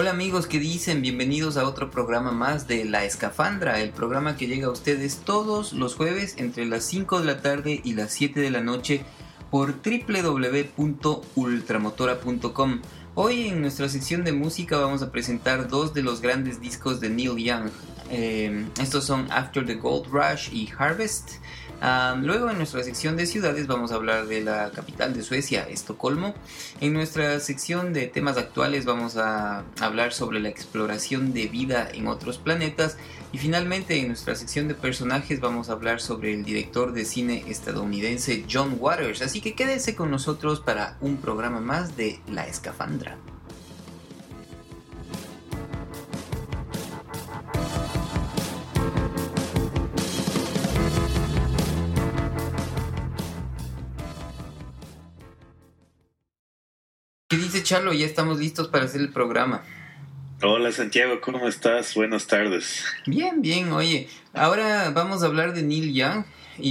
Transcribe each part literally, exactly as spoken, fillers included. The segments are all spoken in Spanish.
Hola amigos, ¿qué dicen? Bienvenidos a otro programa más de La Escafandra, el programa que llega a ustedes todos los jueves entre las cinco de la tarde y las siete de la noche por doble u doble u doble u punto ultramotora punto com. Hoy en nuestra sección de música vamos a presentar dos de los grandes discos de Neil Young. Eh, estos son After the Gold Rush y Harvest. Um, luego en nuestra sección de ciudades vamos a hablar de la capital de Suecia, Estocolmo. En nuestra sección de temas actuales vamos a hablar sobre la exploración de vida en otros planetas. Y finalmente en nuestra sección de personajes vamos a hablar sobre el director de cine estadounidense John Waters. Así que quédense con nosotros para un programa más de La Escafandra. ¿Qué dice Charlo? Ya estamos listos para hacer el programa. Hola Santiago, ¿cómo estás? Buenas tardes. Bien, bien, oye, ahora vamos a hablar de Neil Young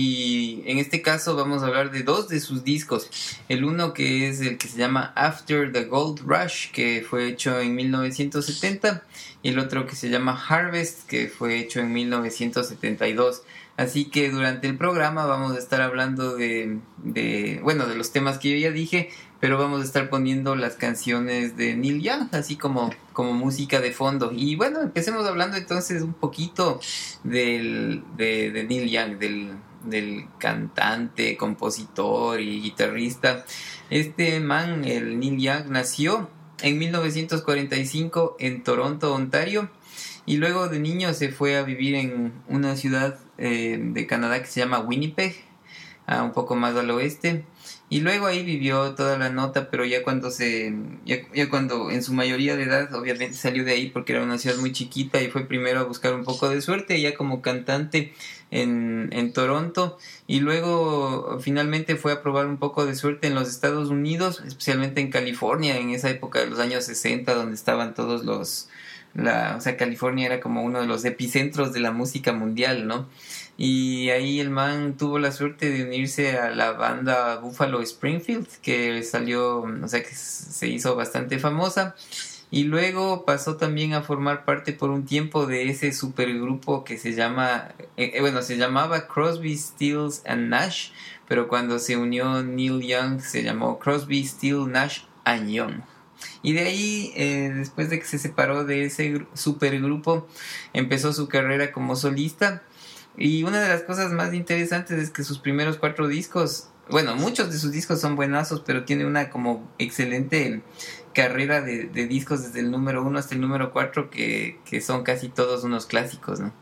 y en este caso vamos a hablar de dos de sus discos. El uno que es el que se llama After the Gold Rush, que fue hecho en mil novecientos setenta, y el otro que se llama Harvest, que fue hecho en mil novecientos setenta y dos. Así que durante el programa vamos a estar hablando de, de, bueno, de los temas que yo ya dije, pero vamos a estar poniendo las canciones de Neil Young, así como, como música de fondo. Y bueno, empecemos hablando entonces un poquito del, de, de Neil Young, del, del cantante, compositor y guitarrista. Este man, el Neil Young, nació en mil novecientos cuarenta y cinco en Toronto, Ontario. Y luego de niño se fue a vivir en una ciudad eh, de Canadá que se llama Winnipeg, uh, un poco más al oeste. Y luego ahí vivió toda la nota, pero ya cuando se, ya, ya cuando en su mayoría de edad, obviamente salió de ahí porque era una ciudad muy chiquita y fue primero a buscar un poco de suerte ya como cantante en, en Toronto, y luego finalmente fue a probar un poco de suerte en los Estados Unidos, especialmente en California, en esa época de los años sesenta, donde estaban todos los, la, o sea, California era como uno de los epicentros de la música mundial, ¿no? Y ahí el man tuvo la suerte de unirse a la banda Buffalo Springfield, que salió, o sea, que se hizo bastante famosa. Y luego pasó también a formar parte por un tiempo de ese supergrupo que se llama, eh, bueno, se llamaba Crosby, Stills and Nash, pero cuando se unió Neil Young se llamó Crosby, Stills, Nash and Young. Y de ahí, eh, después de que se separó de ese supergrupo, empezó su carrera como solista. Y una de las cosas más interesantes es que sus primeros cuatro discos, bueno, muchos de sus discos son buenazos, pero tiene una como excelente carrera de, de discos desde el número uno hasta el número cuatro que, que son casi todos unos clásicos, ¿no?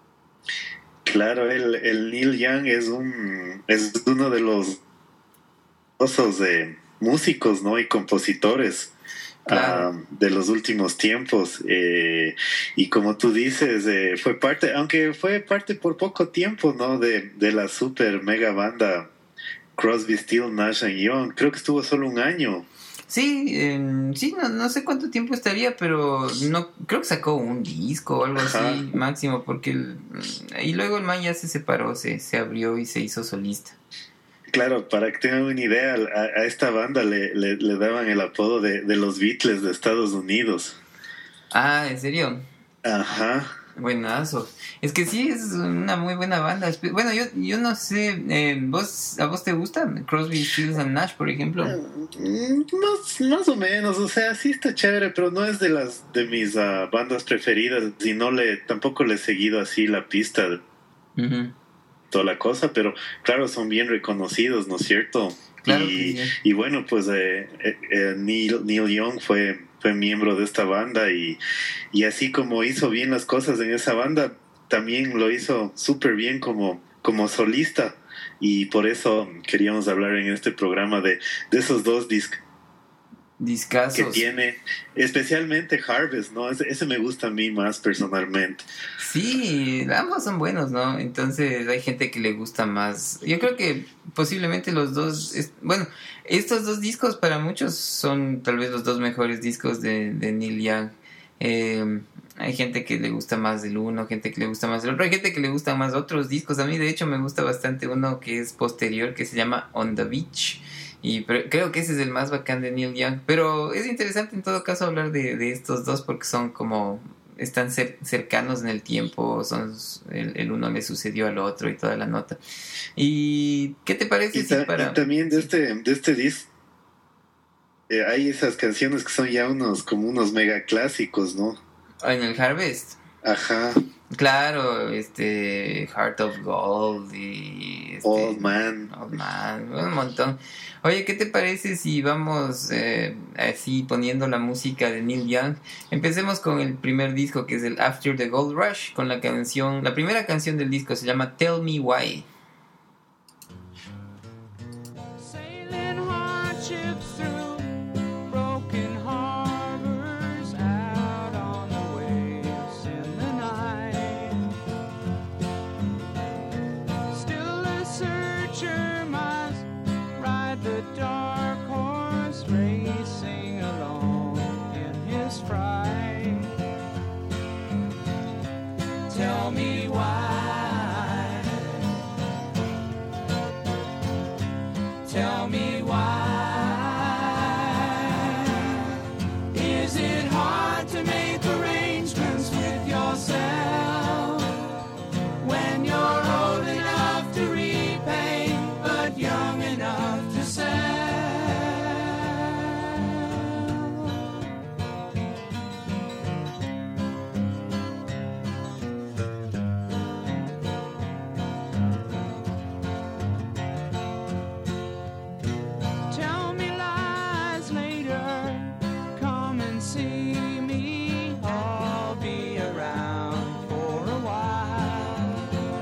Claro, el, el Neil Young es un es uno de los osos de músicos, ¿no? Y compositores. Claro. Uh, de los últimos tiempos, eh, y como tú dices, eh, fue parte, aunque fue parte por poco tiempo, ¿no? De, de la super mega banda Crosby, Stills, Nash and Young. Creo que estuvo solo un año. Sí, eh, sí, no, no sé cuánto tiempo estaría, pero no creo que sacó un disco o algo Ajá. así máximo, porque el, y luego el man ya se separó, se, se abrió y se hizo solista. Claro, para que tengan una idea, a, a esta banda le, le, le daban el apodo de, de los Beatles de Estados Unidos. Ah, ¿en serio? Ajá. Buenazo. Es que sí, es una muy buena banda. Bueno, yo, yo no sé, eh, ¿vos, ¿a vos te gusta Crosby, Stills and Nash, por ejemplo? Más, más o menos, o sea, sí está chévere, pero no es de las de mis uh, bandas preferidas, y no le, tampoco le he seguido así la pista de uh-huh. toda la cosa, pero claro, son bien reconocidos, ¿no es cierto? Claro y, que sí. y bueno, pues eh, eh, Neil, Neil Young fue, fue miembro de esta banda, y, y así como hizo bien las cosas en esa banda, también lo hizo súper bien como, como solista, y por eso queríamos hablar en este programa de, de esos dos discos. Discazos. Que tiene, especialmente Harvest, ¿no? Ese, ese me gusta a mí más personalmente. Sí, ambos son buenos, ¿no? Entonces hay gente que le gusta más. Yo creo que posiblemente los dos, es, bueno, estos dos discos para muchos son tal vez los dos mejores discos de, de Neil Young. Eh, hay gente que le gusta más del uno, gente que le gusta más del otro, hay gente que le gusta más otros discos. A mí de hecho me gusta bastante uno que es posterior, que se llama On the Beach. Y pre- creo que ese es el más bacán de Neil Young. Pero es interesante en todo caso hablar de, de estos dos porque son como... están cer- cercanos en el tiempo, son el, el uno le sucedió al otro y toda la nota. ¿Y qué te parece Y, si ta- para... y también de este, de este disco eh, hay esas canciones que son ya unos como unos mega clásicos, ¿no? En el Harvest? Ajá, Claro, este Heart of Gold y este Old Man. Old Man, un montón. Oye, ¿qué te parece si vamos eh, así poniendo la música de Neil Young? Empecemos con el primer disco que es el After the Gold Rush, con la canción, la primera canción del disco se llama Tell Me Why. Sailing hardships through broken harbors, out on the waves in the night. Still a searcher must ride the dark horse, racing alone in his fright. Tell me why. Tell me why. Is it hard to make arrangements with yourself when you're old enough to repay but young enough to sell? Tell me lies later, come and see me, I'll be around for a while.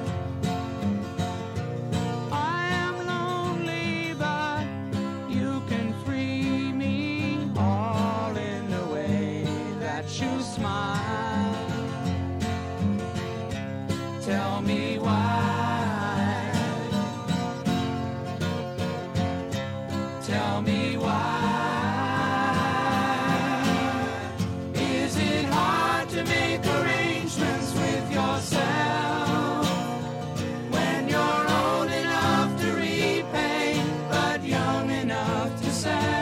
I am lonely, but you can free me, all in the way that you smile. Tell me why. Tell me why. Is it hard to make arrangements with yourself when you're old enough to repay but young enough to sell?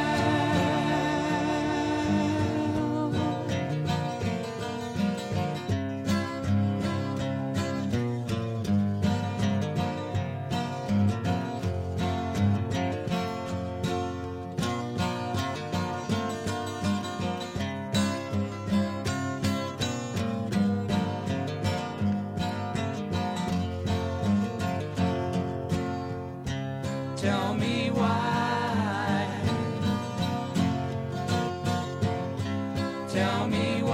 Tell me why. Tell me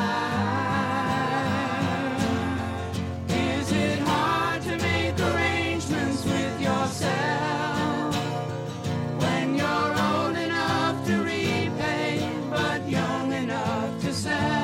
why. Is it hard to make arrangements with yourself when you're old enough to repay but young enough to sell?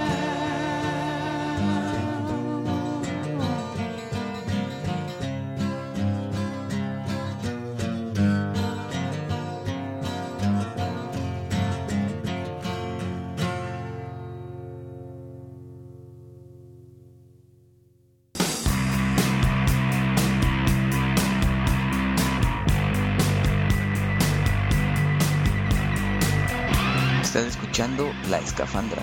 Estás escuchando La Escafandra.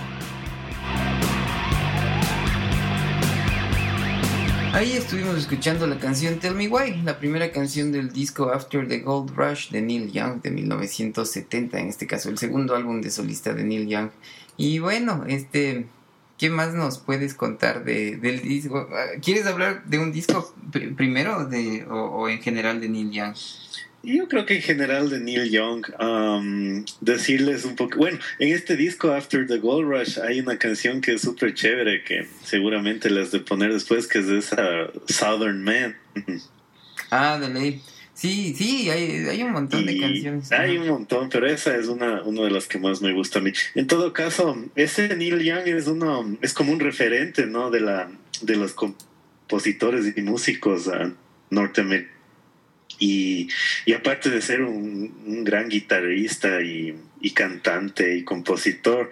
Ahí estuvimos escuchando la canción Tell Me Why, la primera canción del disco After the Gold Rush de Neil Young de mil novecientos setenta, en este caso el segundo álbum de solista de Neil Young. Y bueno, este, ¿qué más nos puedes contar de, del disco? ¿Quieres hablar de un disco pr- primero de, o, o en general de Neil Young? Yo creo que en general de Neil Young, um, decirles un poco, bueno, en este disco After the Gold Rush hay una canción que es súper chévere que seguramente las de poner después, que es de esa Southern Man. Ah, de ley. Sí, sí, hay, hay un montón de Y canciones. hay un montón, pero esa es una, una de las que más me gusta a mí. En todo caso, ese Neil Young es uno, es como un referente, ¿no? De la, de los compositores y músicos uh, norteamericanos. Y, y aparte de ser un, un gran guitarrista y, y cantante y compositor,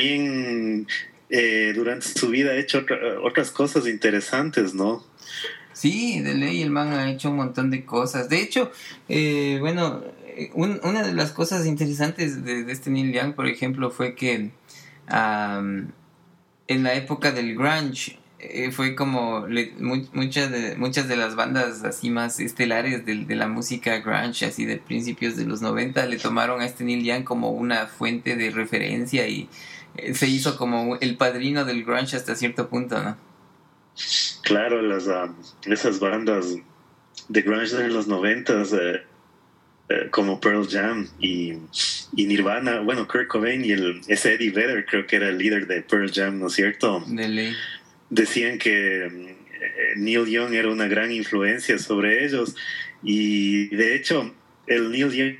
también eh, durante su vida ha hecho otra, otras cosas interesantes, ¿no? Sí, de ley el man ha hecho un montón de cosas. De hecho, eh, bueno, un, una de las cosas interesantes de, de este Neil Young, por ejemplo, fue que um, en la época del grunge eh, fue como le, mu- muchas de muchas de las bandas así más estelares de, de la música grunge, así de principios de los noventa, le tomaron a este Neil Young como una fuente de referencia y eh, se hizo como el padrino del grunge hasta cierto punto, ¿no? Claro, las, um, esas bandas de grunge de los noventas, eh, eh, como Pearl Jam y, y Nirvana, bueno, Kurt Cobain y el, ese Eddie Vedder, creo que era el líder de Pearl Jam, ¿no es cierto? De ley. Decían que eh, Neil Young era una gran influencia sobre ellos, y de hecho el Neil Young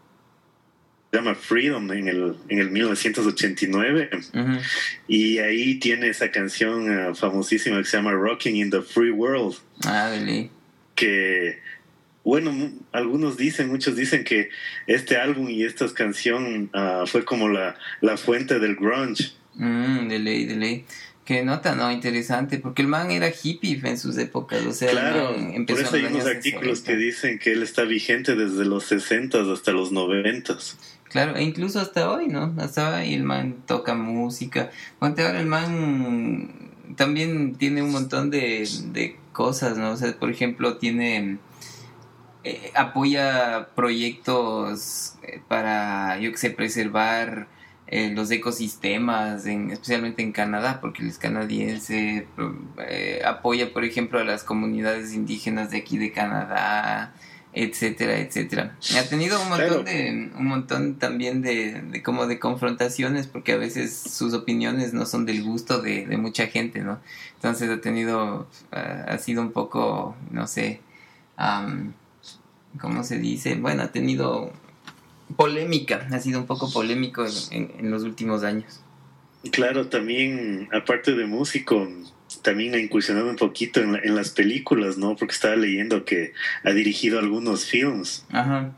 se llama Freedom en el, en el mil novecientos ochenta y nueve, Uh-huh. y ahí tiene esa canción uh, famosísima que se llama Rocking in the Free World, Ah, de ley. que, bueno, mu- algunos dicen, muchos dicen que este álbum y esta canción uh, fue como la, la fuente del grunge. Mm, de ley, de ley. Qué nota, ¿no? Interesante, porque el man era hippie en sus épocas, o sea, el Claro, man por empezó eso en hay los unos años artículos sesenta. que dicen que él está vigente desde los sesentas hasta los noventas. Claro, e incluso hasta hoy, ¿no? Hasta hoy el man toca música. Ponte ahora el man también tiene un montón de, de cosas, ¿no? O sea, por ejemplo, tiene... eh, apoya proyectos eh, para, yo que sé, preservar eh, los ecosistemas, en, especialmente en Canadá, porque él es canadiense. pro- eh, apoya, por ejemplo, a las comunidades indígenas de aquí de Canadá, etcétera, etcétera. Ha tenido un montón Claro. de, un montón también de, de como de confrontaciones, porque a veces sus opiniones no son del gusto de, de mucha gente, ¿no? Entonces ha tenido, ah, ha sido un poco, no sé, am, ¿cómo se dice? Bueno, ha tenido polémica, ha sido un poco polémico en, en- en los últimos años. Claro, también, aparte de músico, también ha incursionado un poquito en, la- en las películas, ¿no? Porque estaba leyendo que ha dirigido algunos films, Ajá.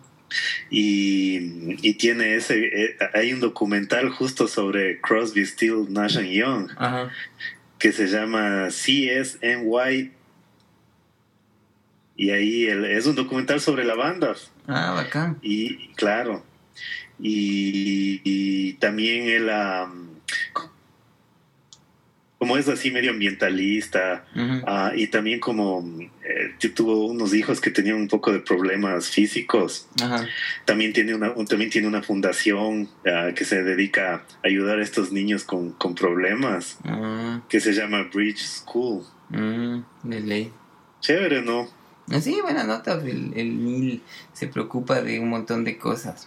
y, y tiene ese, eh, hay un documental justo sobre Crosby, Stills, Nash and Young, Ajá. que se llama C S N Y, y ahí el- es un documental sobre la banda. Ah, bacán. Y claro, y, y también él, am, como es así medio ambientalista, Ujú. ah, y también como eh, tu- tuvo unos hijos que tenían un poco de problemas físicos. Ajá. También tiene una, también tiene una fundación ah, que se dedica a ayudar a estos niños con, con problemas, Ah, que se llama Bridge School. mm, de ley. Chévere, ¿no? Ah, sí, buena nota. El, el Neil se preocupa de un montón de cosas.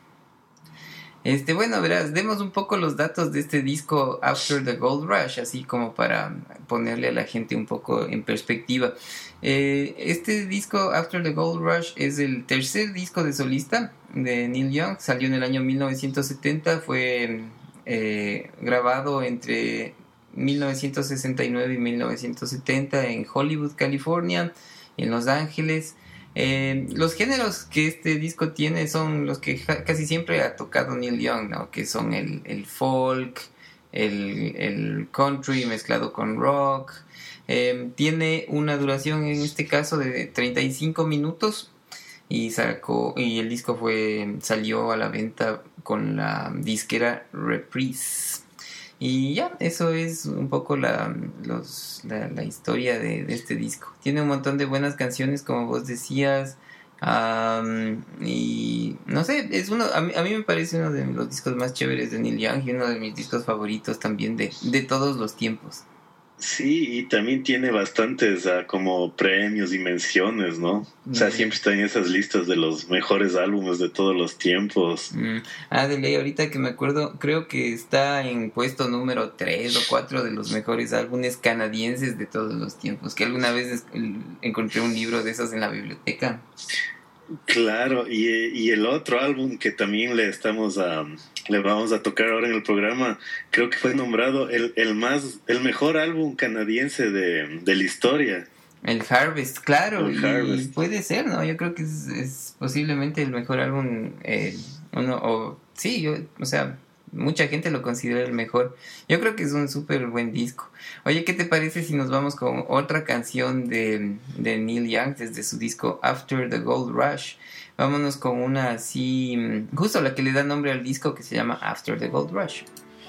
Este, bueno, verás, demos un poco los datos de este disco After the Gold Rush, así como para ponerle a la gente un poco en perspectiva. Eh, este disco After the Gold Rush es el tercer disco de solista de Neil Young. Salió en el año mil novecientos setenta, fue eh, grabado entre mil novecientos sesenta y nueve y mil novecientos setenta en Hollywood, California, en Los Ángeles. Eh, los géneros que este disco tiene son los que ja- casi siempre ha tocado Neil Young, ¿no? Que son el, el folk, el, el country mezclado con rock. Eh, tiene una duración en este caso de treinta y cinco minutos y sacó y el disco fue salió a la venta con la disquera Reprise. Y ya, eso es un poco la, los, la, la historia de, de este disco. Tiene un montón de buenas canciones, como vos decías. am, y no sé, es uno a mí, a mí me parece uno de los discos más chéveres de Neil Young y uno de mis discos favoritos también de, de todos los tiempos. Sí, y también tiene bastantes ah, como premios y menciones, ¿no? O sea, Mm. siempre está en esas listas de los mejores álbumes de todos los tiempos. Mm. Ah, de ley, ahorita que me acuerdo, creo que está en puesto número tres o cuatro de los mejores álbumes canadienses de todos los tiempos. Que alguna vez es- encontré un libro de esos en la biblioteca. Claro, y, y el otro álbum que también le estamos a, le vamos a tocar ahora en el programa, creo que fue nombrado el, el más, el mejor álbum canadiense de, de la historia. El Harvest, claro, El y Harvest. puede ser, ¿no? Yo creo que es, es posiblemente el mejor álbum, eh, uno, o sí, yo, o sea, mucha gente lo considera el mejor. Yo creo que es un súper buen disco. Oye, ¿qué te parece si nos vamos con otra canción de, de Neil Young desde su disco After the Gold Rush? Vámonos con una así, justo la que le da nombre al disco, que se llama After the Gold Rush.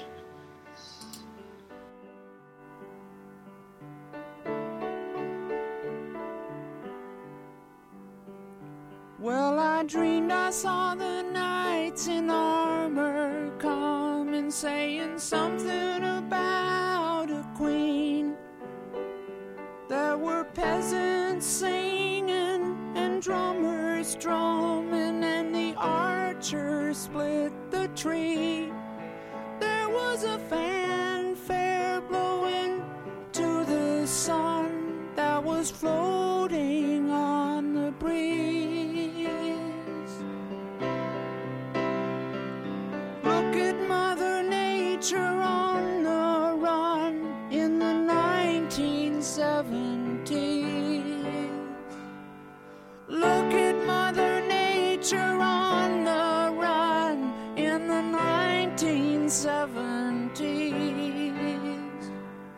Well, I dreamed I saw the knights in armor coming, saying something about a queen. There were peasants singing and drummers drumming, and the archers split the tree. There was a fanfare blowing to the sun that was floating on the breeze. Look at Mother Nature on the run in the nineteen seventies. Look at Mother Nature on the run in the nineteen seventies.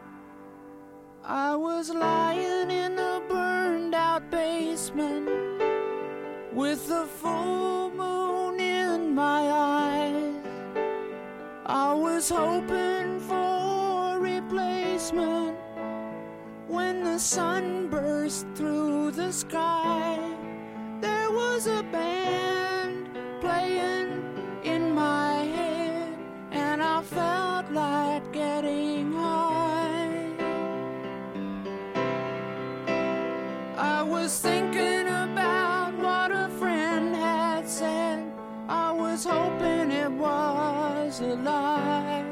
I was lying in a burned out basement with the full moon in my eyes. I was hoping for a replacement when the sun burst through the sky. There was a band playing in my head, and I felt like getting high. I was thinking about what a friend had said. I was hoping it was a lie.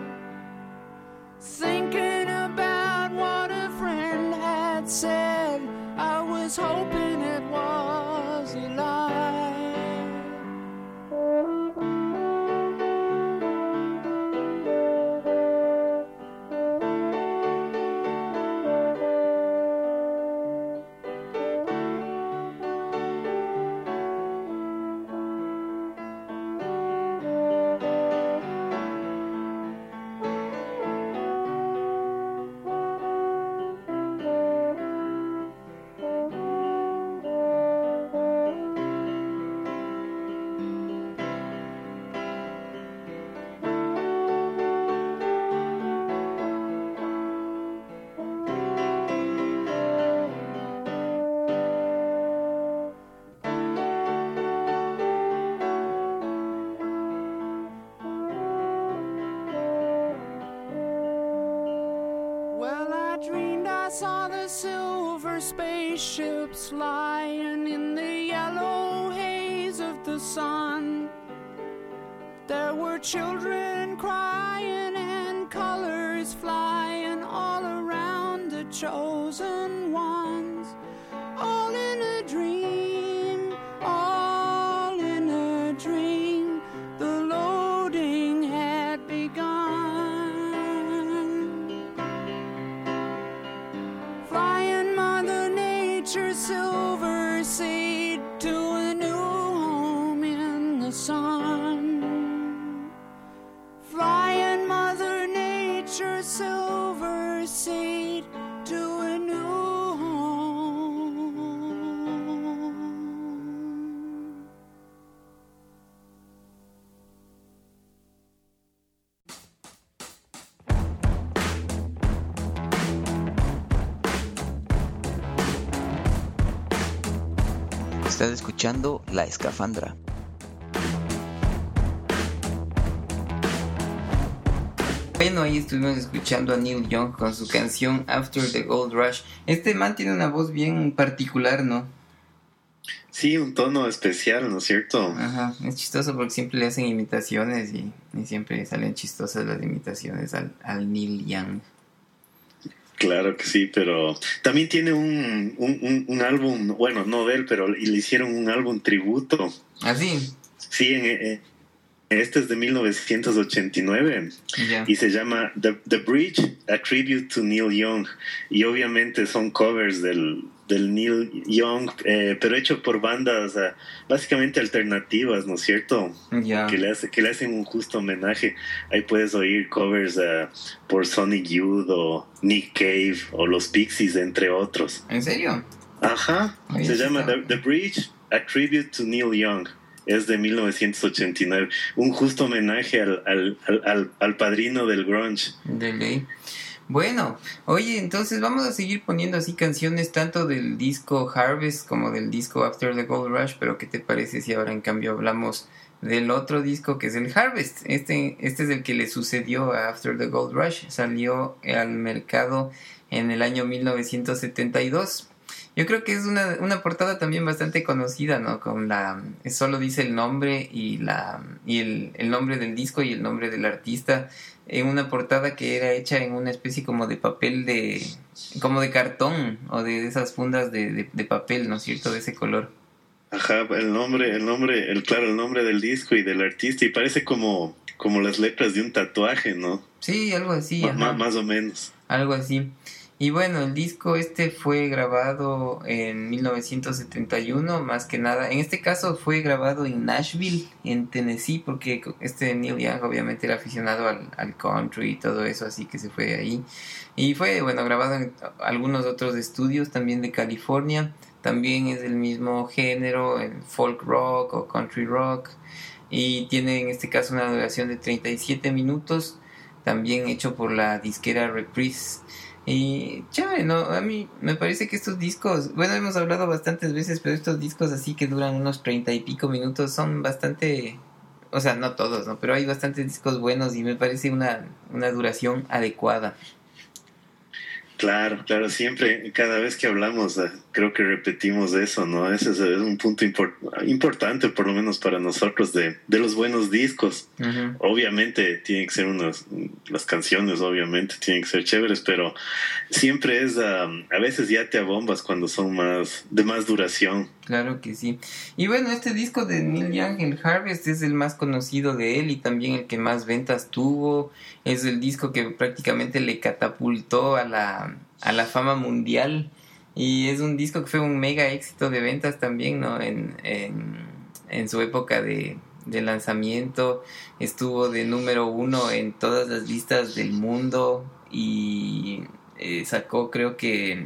Thinking about what a friend had said. I was hoping it was a lie. Spaceships lying in the yellow haze of the sun. There were children crying and colors flying all around the chosen ones. All in a dream, all in a dream. The loading had begun. Flying Mother Nature's silver seed to a new home in the sun. Flying Mother Nature's silver seed to a new home. Estás escuchando La Escafandra. Bueno, ahí estuvimos escuchando a Neil Young con su canción After the Gold Rush. Este man tiene una voz bien particular, ¿no? Sí, un tono especial, ¿no es cierto? Ajá, es chistoso porque siempre le hacen imitaciones y, y siempre salen chistosas las imitaciones al, al Neil Young. Claro que sí, pero también tiene un, un, un, un álbum, bueno, no de él, pero le hicieron un álbum tributo. ¿Ah, sí? Sí, en, en, este es de mil novecientos ochenta y nueve Yeah. y se llama The, The Bridge, A Tribute to Neil Young. Y obviamente son covers del, del Neil Young, eh, pero hecho por bandas uh, básicamente alternativas, ¿no es cierto? Ya. Que le, hace, que le hacen un justo homenaje. Ahí puedes oír covers uh, por Sonic Youth o Nick Cave o los Pixies, entre otros. ¿En serio? Ajá, Oye, se sí llama está. The, The Bridge, A Tribute to Neil Young. Es de mil novecientos ochenta y nueve. Un justo homenaje al, al, al, al, al padrino del grunge. De ley. Bueno, oye, entonces vamos a seguir poniendo así canciones tanto del disco Harvest como del disco After the Gold Rush, pero ¿qué te parece si ahora en cambio hablamos del otro disco que es el Harvest? Este, este es el que le sucedió a After the Gold Rush, salió al mercado en el año mil novecientos setenta y dos. Yo creo que es una, una portada también bastante conocida, ¿no? Con la, solo dice el nombre y la y el, el nombre del disco y el nombre del artista en una portada que era hecha en una especie como de papel de, como de cartón o de esas fundas de, de, de papel, ¿no es cierto? De ese color. Ajá, el nombre, el nombre, el claro, el nombre del disco y del artista, y parece como, como las letras de un tatuaje, ¿no? Sí, algo así. M- Ajá. más o menos. Algo así. Y bueno, el disco este fue grabado en mil novecientos setenta y uno, más que nada. En este caso fue grabado en Nashville, en Tennessee, porque este Neil Young obviamente era aficionado al, al country y todo eso, así que se fue ahí. Y fue, bueno, grabado en algunos otros estudios también de California. También es del mismo género, el folk rock o country rock. Y tiene en este caso una duración de treinta y siete minutos, también hecho por la disquera Reprise. Y chévere, ¿no? A mí me parece que estos discos, bueno, hemos hablado bastantes veces, pero estos discos así que duran unos treinta y pico minutos son bastante, o sea, no todos, ¿no? Pero hay bastantes discos buenos y me parece una, una duración adecuada. Claro, claro, siempre, cada vez que hablamos, eh, creo que repetimos eso, ¿no? Ese es, es un punto import- importante, por lo menos para nosotros, de, de los buenos discos. Uh-huh. Obviamente tienen que ser unas, las canciones obviamente tienen que ser chéveres, pero siempre es, um, a veces ya te abombas cuando son más, de más duración. Claro que sí. Y bueno, este disco de Neil Young, el Harvest, es el más conocido de él y también el que más ventas tuvo. Es el disco que prácticamente le catapultó a la, a la fama mundial. Y es un disco que fue un mega éxito de ventas también, ¿no? En, en, en su época de, de lanzamiento. Estuvo de número uno en todas las listas del mundo y eh, sacó, creo que,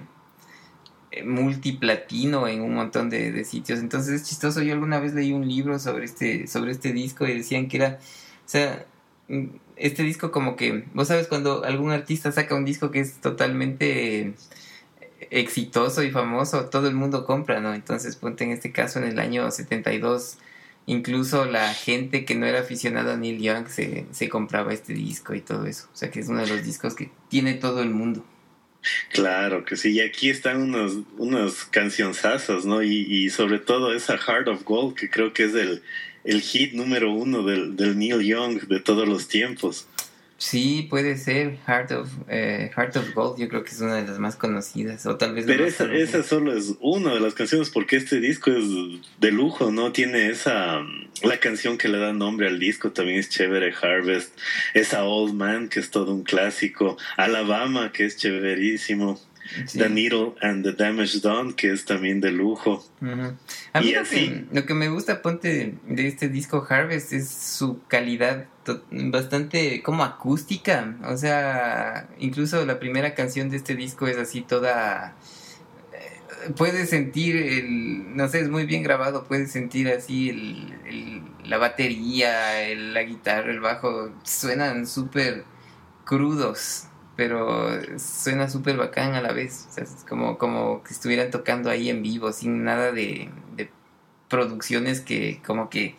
multiplatino en un montón de, de sitios. Entonces es chistoso. Yo alguna vez leí un libro sobre este sobre este disco y decían que era, o sea, este disco como que, vos sabes, cuando algún artista saca un disco que es totalmente exitoso y famoso, todo el mundo compra, ¿no? Entonces ponte en este caso en el año setenta y dos, incluso la gente que no era aficionada a Neil Young se, se compraba este disco y todo eso. O sea que es uno de los discos que tiene todo el mundo. Claro que sí, y aquí están unos, unas cancionzazas, ¿no? Y, y sobre todo esa Heart of Gold, que creo que es el, el hit número uno del, del Neil Young de todos los tiempos. Sí, puede ser. Heart of, eh, Heart of Gold, yo creo que es una de las más conocidas, o tal vez la Pero más esa, conocida. esa solo es una de las canciones, porque este disco es de lujo, ¿no? Tiene esa, la canción que le da nombre al disco también es chévere, Harvest, esa Old Man, que es todo un clásico, Alabama, que es chéverísimo, Sí. The Needle and the Damage Done, que es también de lujo. Uh-huh. A mí Y lo así. que, lo que me gusta, ponte, de este disco Harvest es su calidad to- bastante como acústica. O sea, incluso la primera canción de este disco es así toda... eh, Puedes sentir el... No sé, es muy bien grabado. Puedes sentir así el, el- la batería, el- la guitarra, el bajo. Suenan súper crudos, pero suena súper bacán a la vez. O sea, es como, como que estuvieran tocando ahí en vivo, sin nada de, de producciones que como que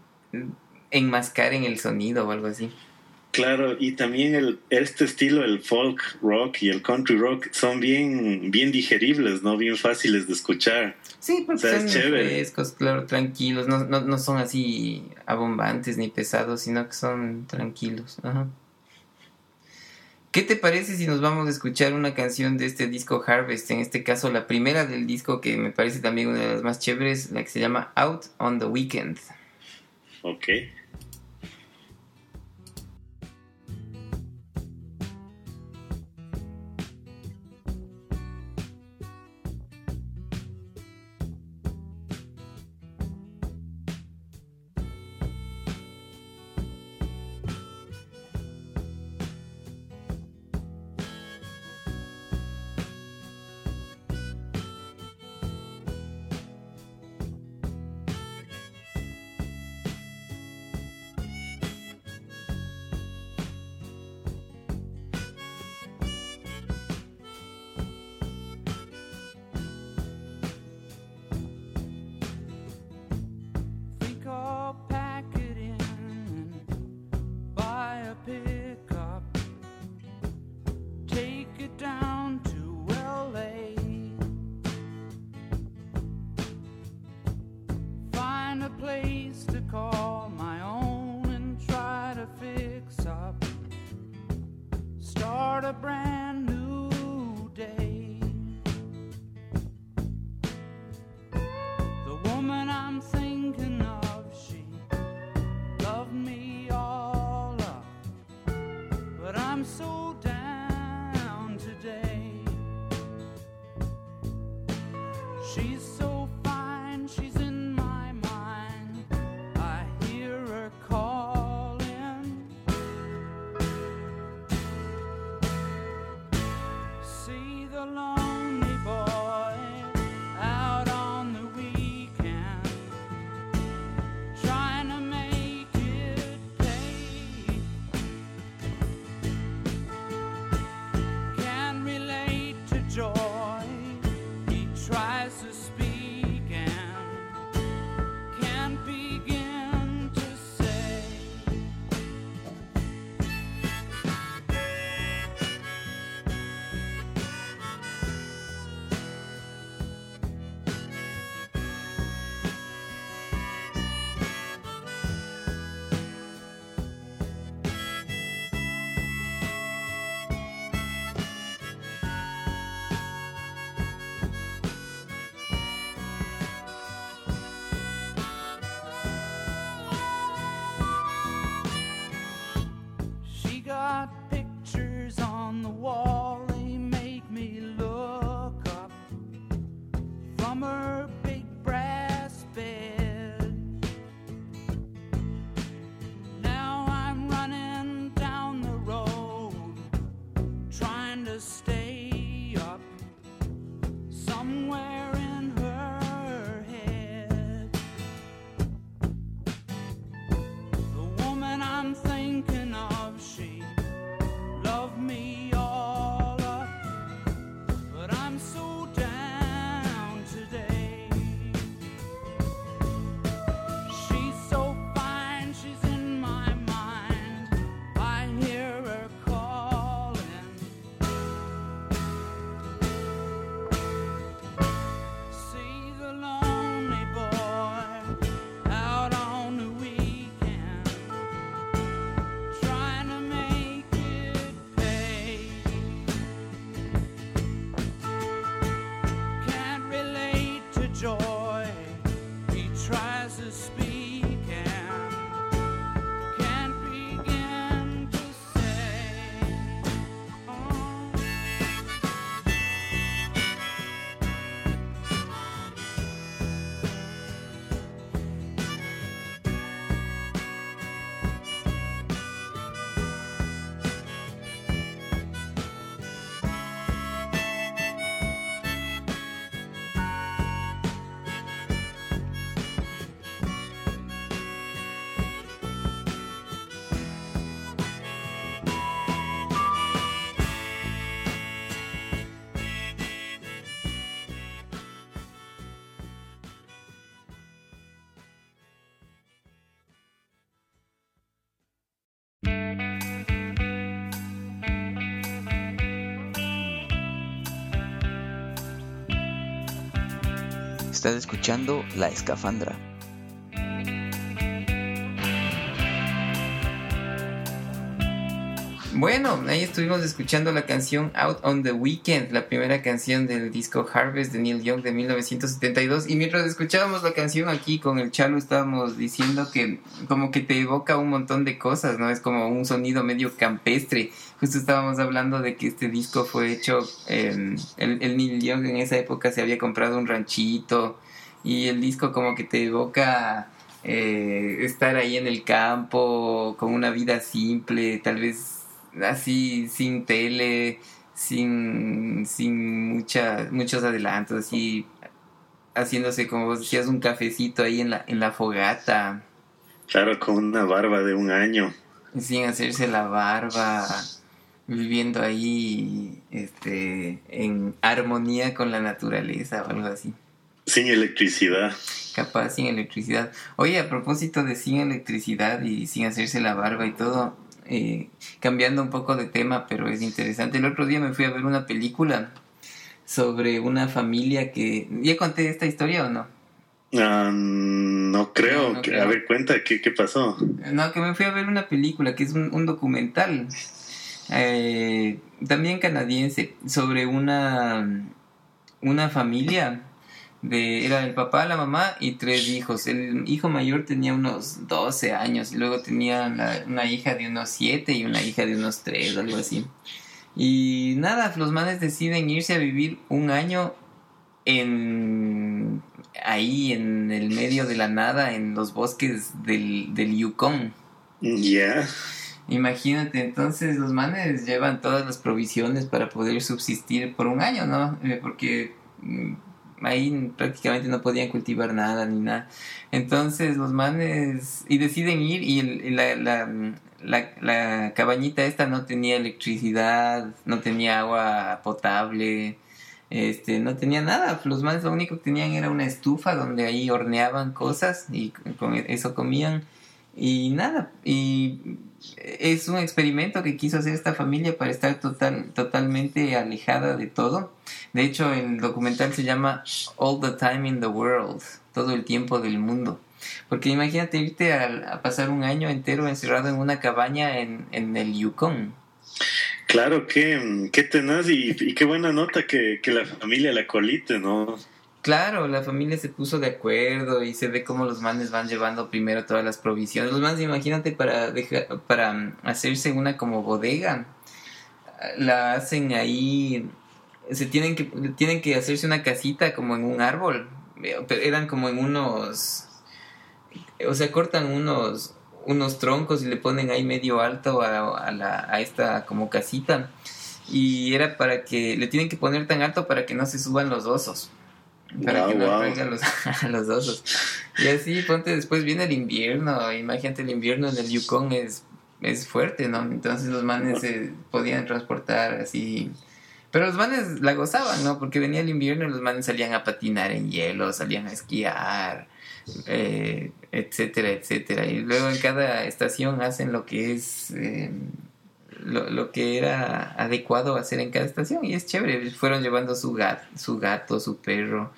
enmascaren el sonido o algo así. Claro, y también el, este estilo, el folk rock y el country rock, son bien, bien digeribles, ¿no? Bien fáciles de escuchar. Sí, porque O sea, son es chévere. frescos, claro, tranquilos. No, no, no son así abombantes ni pesados, sino que son tranquilos. Ajá. ¿Qué te parece si nos vamos a escuchar una canción de este disco Harvest? En este caso, la primera del disco, que me parece también una de las más chéveres, la que se llama Out on the Weekend. Ok. place to call my own and try to fix up, start a brand new day. The woman I'm thinking of, she loved me all up, but I'm so down today. She's so fine, she's in my mind, I hear her calling. See the lonely boy out on the weekend, trying to make it pay. Can't relate to joy, he tries to speak and can't begin to say. She got pictures on the wall, they make me look up from her big brass bed. Now I'm running down the road, trying to stay up somewhere in her head. The woman I'm thinking of, she loved me all up, but I'm so down today. She's so fine, she's in my mind, I hear her calling. See the lonely boy out on the weekend, trying to make it pay. Can't relate to joy, he tries to speak and can't begin to say. Oh. Estás escuchando La Escafandra. Bueno, ahí estuvimos escuchando la canción Out on the Weekend, la primera canción del disco Harvest de Neil Young de mil novecientos setenta y dos. Y mientras escuchábamos la canción aquí con el Chalo estábamos diciendo que como que te evoca un montón de cosas, ¿no? Es como un sonido medio campestre. Justo estábamos hablando de que este disco fue hecho, eh, el, el Neil Young en esa época se había comprado un ranchito y el disco como que te evoca eh, estar ahí en el campo con una vida simple, tal vez así sin tele, sin sin mucha, muchos adelantos, así haciéndose, como vos decías, un cafecito ahí en la en la fogata. Claro, con una barba de un año. Sin hacerse la barba, viviendo ahí este en armonía con la naturaleza o algo así. Sin electricidad. Capaz sin electricidad. Oye, a propósito de sin electricidad y sin hacerse la barba y todo, eh, cambiando un poco de tema, pero es interesante. El otro día me fui a ver una película sobre una familia que... ¿Ya conté esta historia o no? Ah, no creo. No, no que- creo. A ver, cuenta, ¿qué, qué pasó? No, que me fui a ver una película que es un, un documental, eh, también canadiense, sobre una, una familia. De, era el papá, la mamá y tres hijos. El hijo mayor tenía unos doce años y luego tenía la- una hija de unos siete y una hija de unos tres, algo así. Y nada, los manes deciden irse a vivir un año en ahí en el medio de la nada, en los bosques del, del Yukon. Ya. Imagínate, entonces los manes llevan todas las provisiones para poder subsistir por un año, ¿no? Eh, porque mm, ahí prácticamente no podían cultivar nada ni nada. Entonces los manes y deciden ir y el- y la, la, la, la cabañita esta no tenía electricidad, no tenía agua potable, este, no tenía nada. Los manes lo único que tenían era una estufa donde ahí horneaban cosas y con eso comían y nada. Y es un experimento que quiso hacer esta familia para estar total, totalmente alejada de todo. De hecho, el documental se llama All the Time in the World, todo el tiempo del mundo. Porque imagínate irte a, a pasar un año entero encerrado en una cabaña en, en el Yukon. Claro, qué, qué tenaz y, y qué buena nota que, que la familia la colite, ¿no? Claro, la familia se puso de acuerdo y se ve cómo los manes van llevando primero todas las provisiones. Los manes, imagínate, para dejar, para mm, hacerse una como bodega, la hacen ahí, se tienen que tienen que hacerse una casita como en un árbol, eh, pero eran como en unos, o sea, cortan unos unos troncos y le ponen ahí medio alto a, a la a esta como casita y era para que le tienen que poner tan alto para que no se suban los osos. Para Wow, que no wow. traigan los, a los osos. Y así, ponte, después viene el invierno. Imagínate, el invierno en el Yukon es, es fuerte, ¿no? Entonces los manes se podían transportar así. Pero los manes la gozaban, ¿no? Porque venía el invierno y los manes salían a patinar en hielo, salían a esquiar, eh, etcétera, etcétera. Y luego en cada estación hacen lo que es... Eh, Lo, lo que era adecuado hacer en cada estación y es chévere. Fueron llevando su gato, su gato, su perro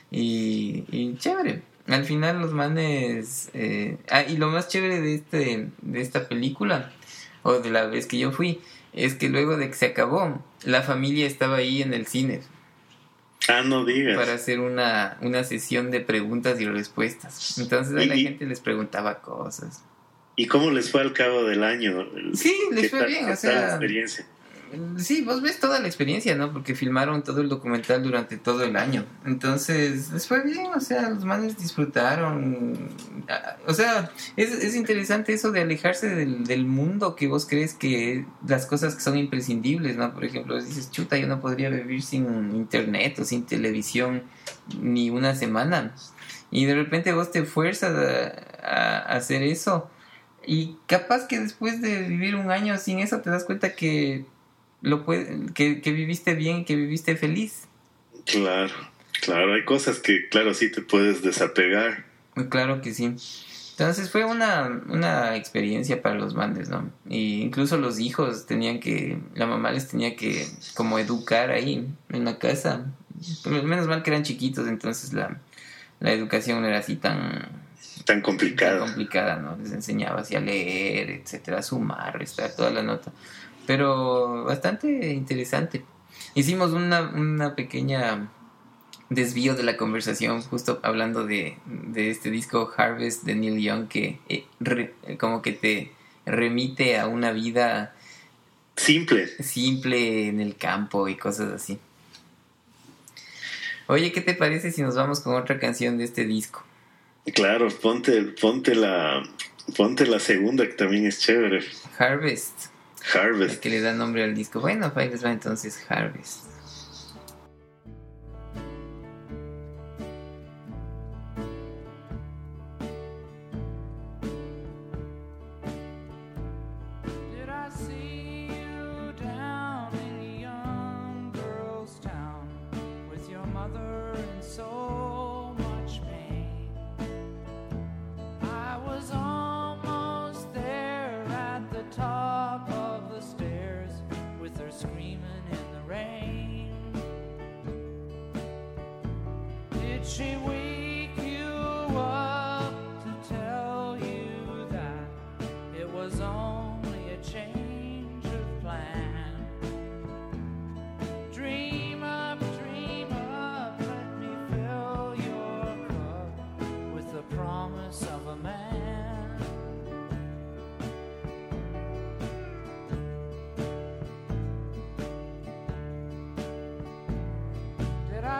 y, y chévere. Al final los manes eh, ah, y lo más chévere de este de esta película o de la vez que yo fui es que luego de que se acabó la familia estaba ahí en el cine Ah, no digas. para hacer una, una sesión de preguntas y respuestas. Entonces a la Y- gente les preguntaba cosas. ¿Y cómo les fue al cabo del año? Sí, les ¿Qué fue tal- bien, qué o tal sea, la experiencia? Sí, vos ves toda la experiencia, ¿no? Porque filmaron todo el documental durante todo el año. Entonces, les fue bien, o sea, los manes disfrutaron. Ah, O sea, es, es interesante eso de alejarse del, del mundo que vos crees que las cosas que son imprescindibles, ¿no? Por ejemplo, dices, chuta, yo no podría vivir sin internet o sin televisión ni una semana. Y de repente vos te fuerzas a, a hacer eso. Y capaz que después de vivir un año sin eso te das cuenta que lo puede, que, que viviste bien, que viviste feliz. Claro, claro, hay cosas que, claro, sí te puedes desapegar. Claro que sí. Entonces fue una, una experiencia para los manes, ¿no? Y incluso los hijos tenían que, la mamá les tenía que como educar ahí en la casa. Menos mal que eran chiquitos, entonces la, la educación no era así tan... Tan complicado. Tan complicada, ¿no? Les enseñaba así a leer, etcétera, a sumar, restar, toda la nota. Pero bastante interesante. Hicimos una, una pequeña desvío de la conversación, justo hablando de, de este disco Harvest de Neil Young, que eh, re- como que te remite a una vida Simple. simple en el campo y cosas así. Oye, ¿qué te parece si nos vamos con otra canción de este disco? Claro, ponte, ponte la, ponte la segunda que también es chévere. Harvest. Harvest. Que le da nombre al disco. Bueno, ahí les va entonces Harvest. Did I see you down in a young girl's town with your mother in so much pain? I was almost there at the top of the stairs with her screaming in the rain. Did she wake you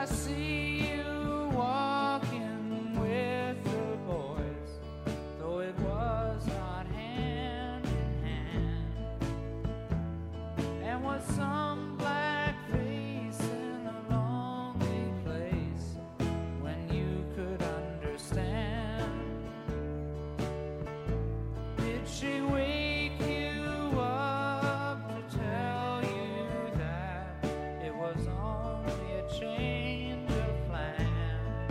I see you walking with the boys, though it was not hand in hand, and was some black face in a lonely place when you could understand. Did she wake you up to tell you that it was only a change of plan?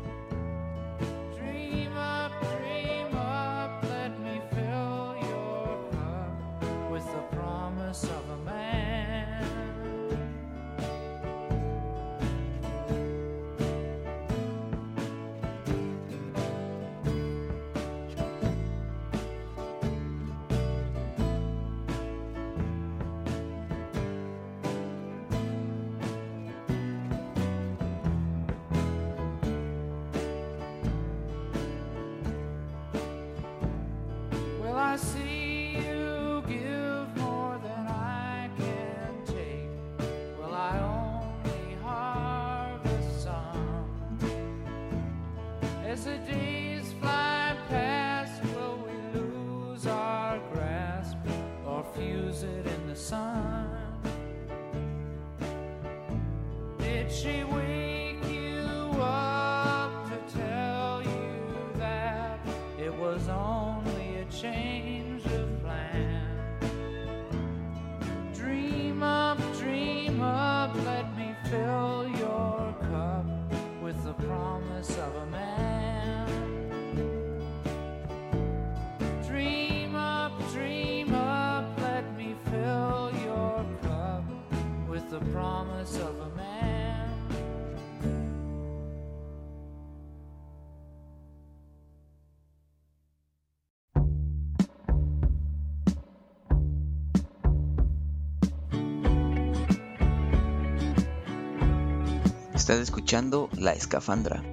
Dream up, dream up, let me fill your cup with the promise of a man. Well, I see you give more than I can take. Well, I only harvest some. As the days fly past, will we lose our grasp or fuse it in the sun? Did she wake you up to tell you that it was only a change of plan? Dream up, dream up, let me fill your cup with the promise of a man. Dream up, dream up, let me fill your cup with the promise of a man. Estás escuchando La Escafandra.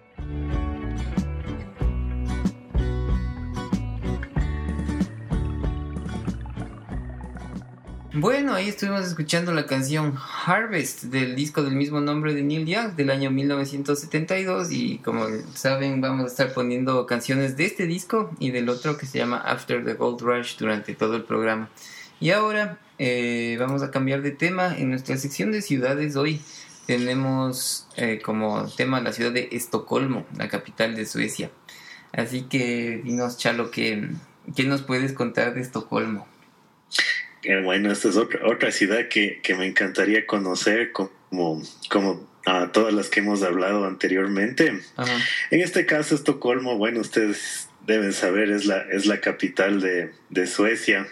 Bueno, ahí estuvimos escuchando la canción Harvest del disco del mismo nombre de Neil Young del año mil novecientos setenta y dos, y como saben vamos a estar poniendo canciones de este disco y del otro que se llama After the Gold Rush durante todo el programa. Y ahora eh, vamos a cambiar de tema. En nuestra sección de ciudades hoy tenemos eh, como tema la ciudad de Estocolmo, la capital de Suecia. Así que dinos, Chalo, ¿qué, qué nos puedes contar de Estocolmo? Eh, bueno, esta es otra, otra ciudad que, que me encantaría conocer, como, como a todas las que hemos hablado anteriormente. Ajá. En este caso, Estocolmo, bueno, ustedes deben saber, es la, es la capital de, de Suecia.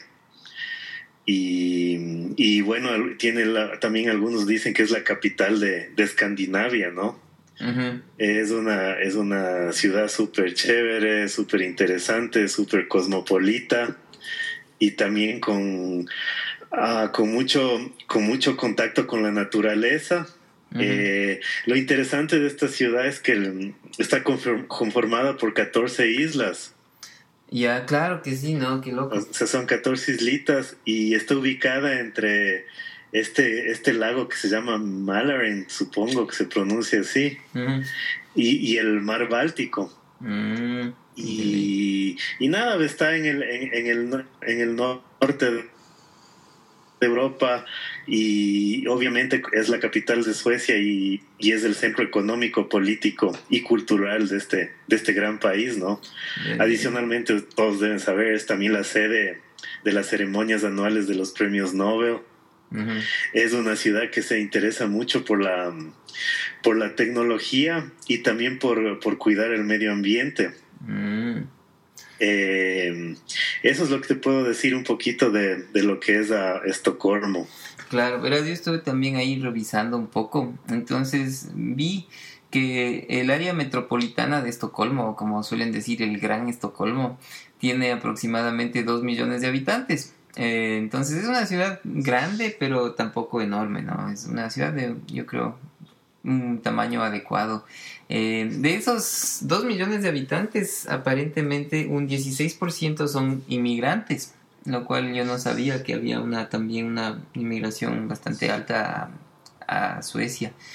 Y, y bueno, tiene la, también algunos dicen que es la capital de, de Escandinavia, ¿no? Uh-huh. Es una, es una ciudad súper chévere, súper interesante, súper cosmopolita. Y también con, uh, con, mucho, con mucho contacto con la naturaleza. Uh-huh. Eh, lo interesante de esta ciudad es que está conformada por catorce islas. Ya, claro que sí, ¿no? Qué loco. O sea, son catorce islitas y está ubicada entre este, este lago que se llama Mälaren, supongo que se pronuncia así, uh-huh. y, y el mar Báltico. Uh-huh. Y, y nada, está en el, en, en el, en el norte de Europa y obviamente es la capital de Suecia y, y es el centro económico, político y cultural de este, de este gran país, ¿no? Bien. Adicionalmente, todos deben saber, es también la sede de las ceremonias anuales de los premios Nobel. Uh-huh. Es una ciudad que se interesa mucho por la, por la tecnología y también por, por cuidar el medio ambiente. Mm. Eh, eso es lo que te puedo decir un poquito de, de lo que es a Estocolmo. Claro, pero yo estuve también ahí revisando un poco, entonces vi que el área metropolitana de Estocolmo, como suelen decir el Gran Estocolmo, tiene aproximadamente dos millones de habitantes. Eh, entonces es una ciudad grande, pero tampoco enorme, ¿no? Es una ciudad de, yo creo, un tamaño adecuado. Eh, de esos dos millones de habitantes, aparentemente un dieciséis por ciento son inmigrantes, lo cual yo no sabía, que había una también una inmigración bastante alta a, a Suecia.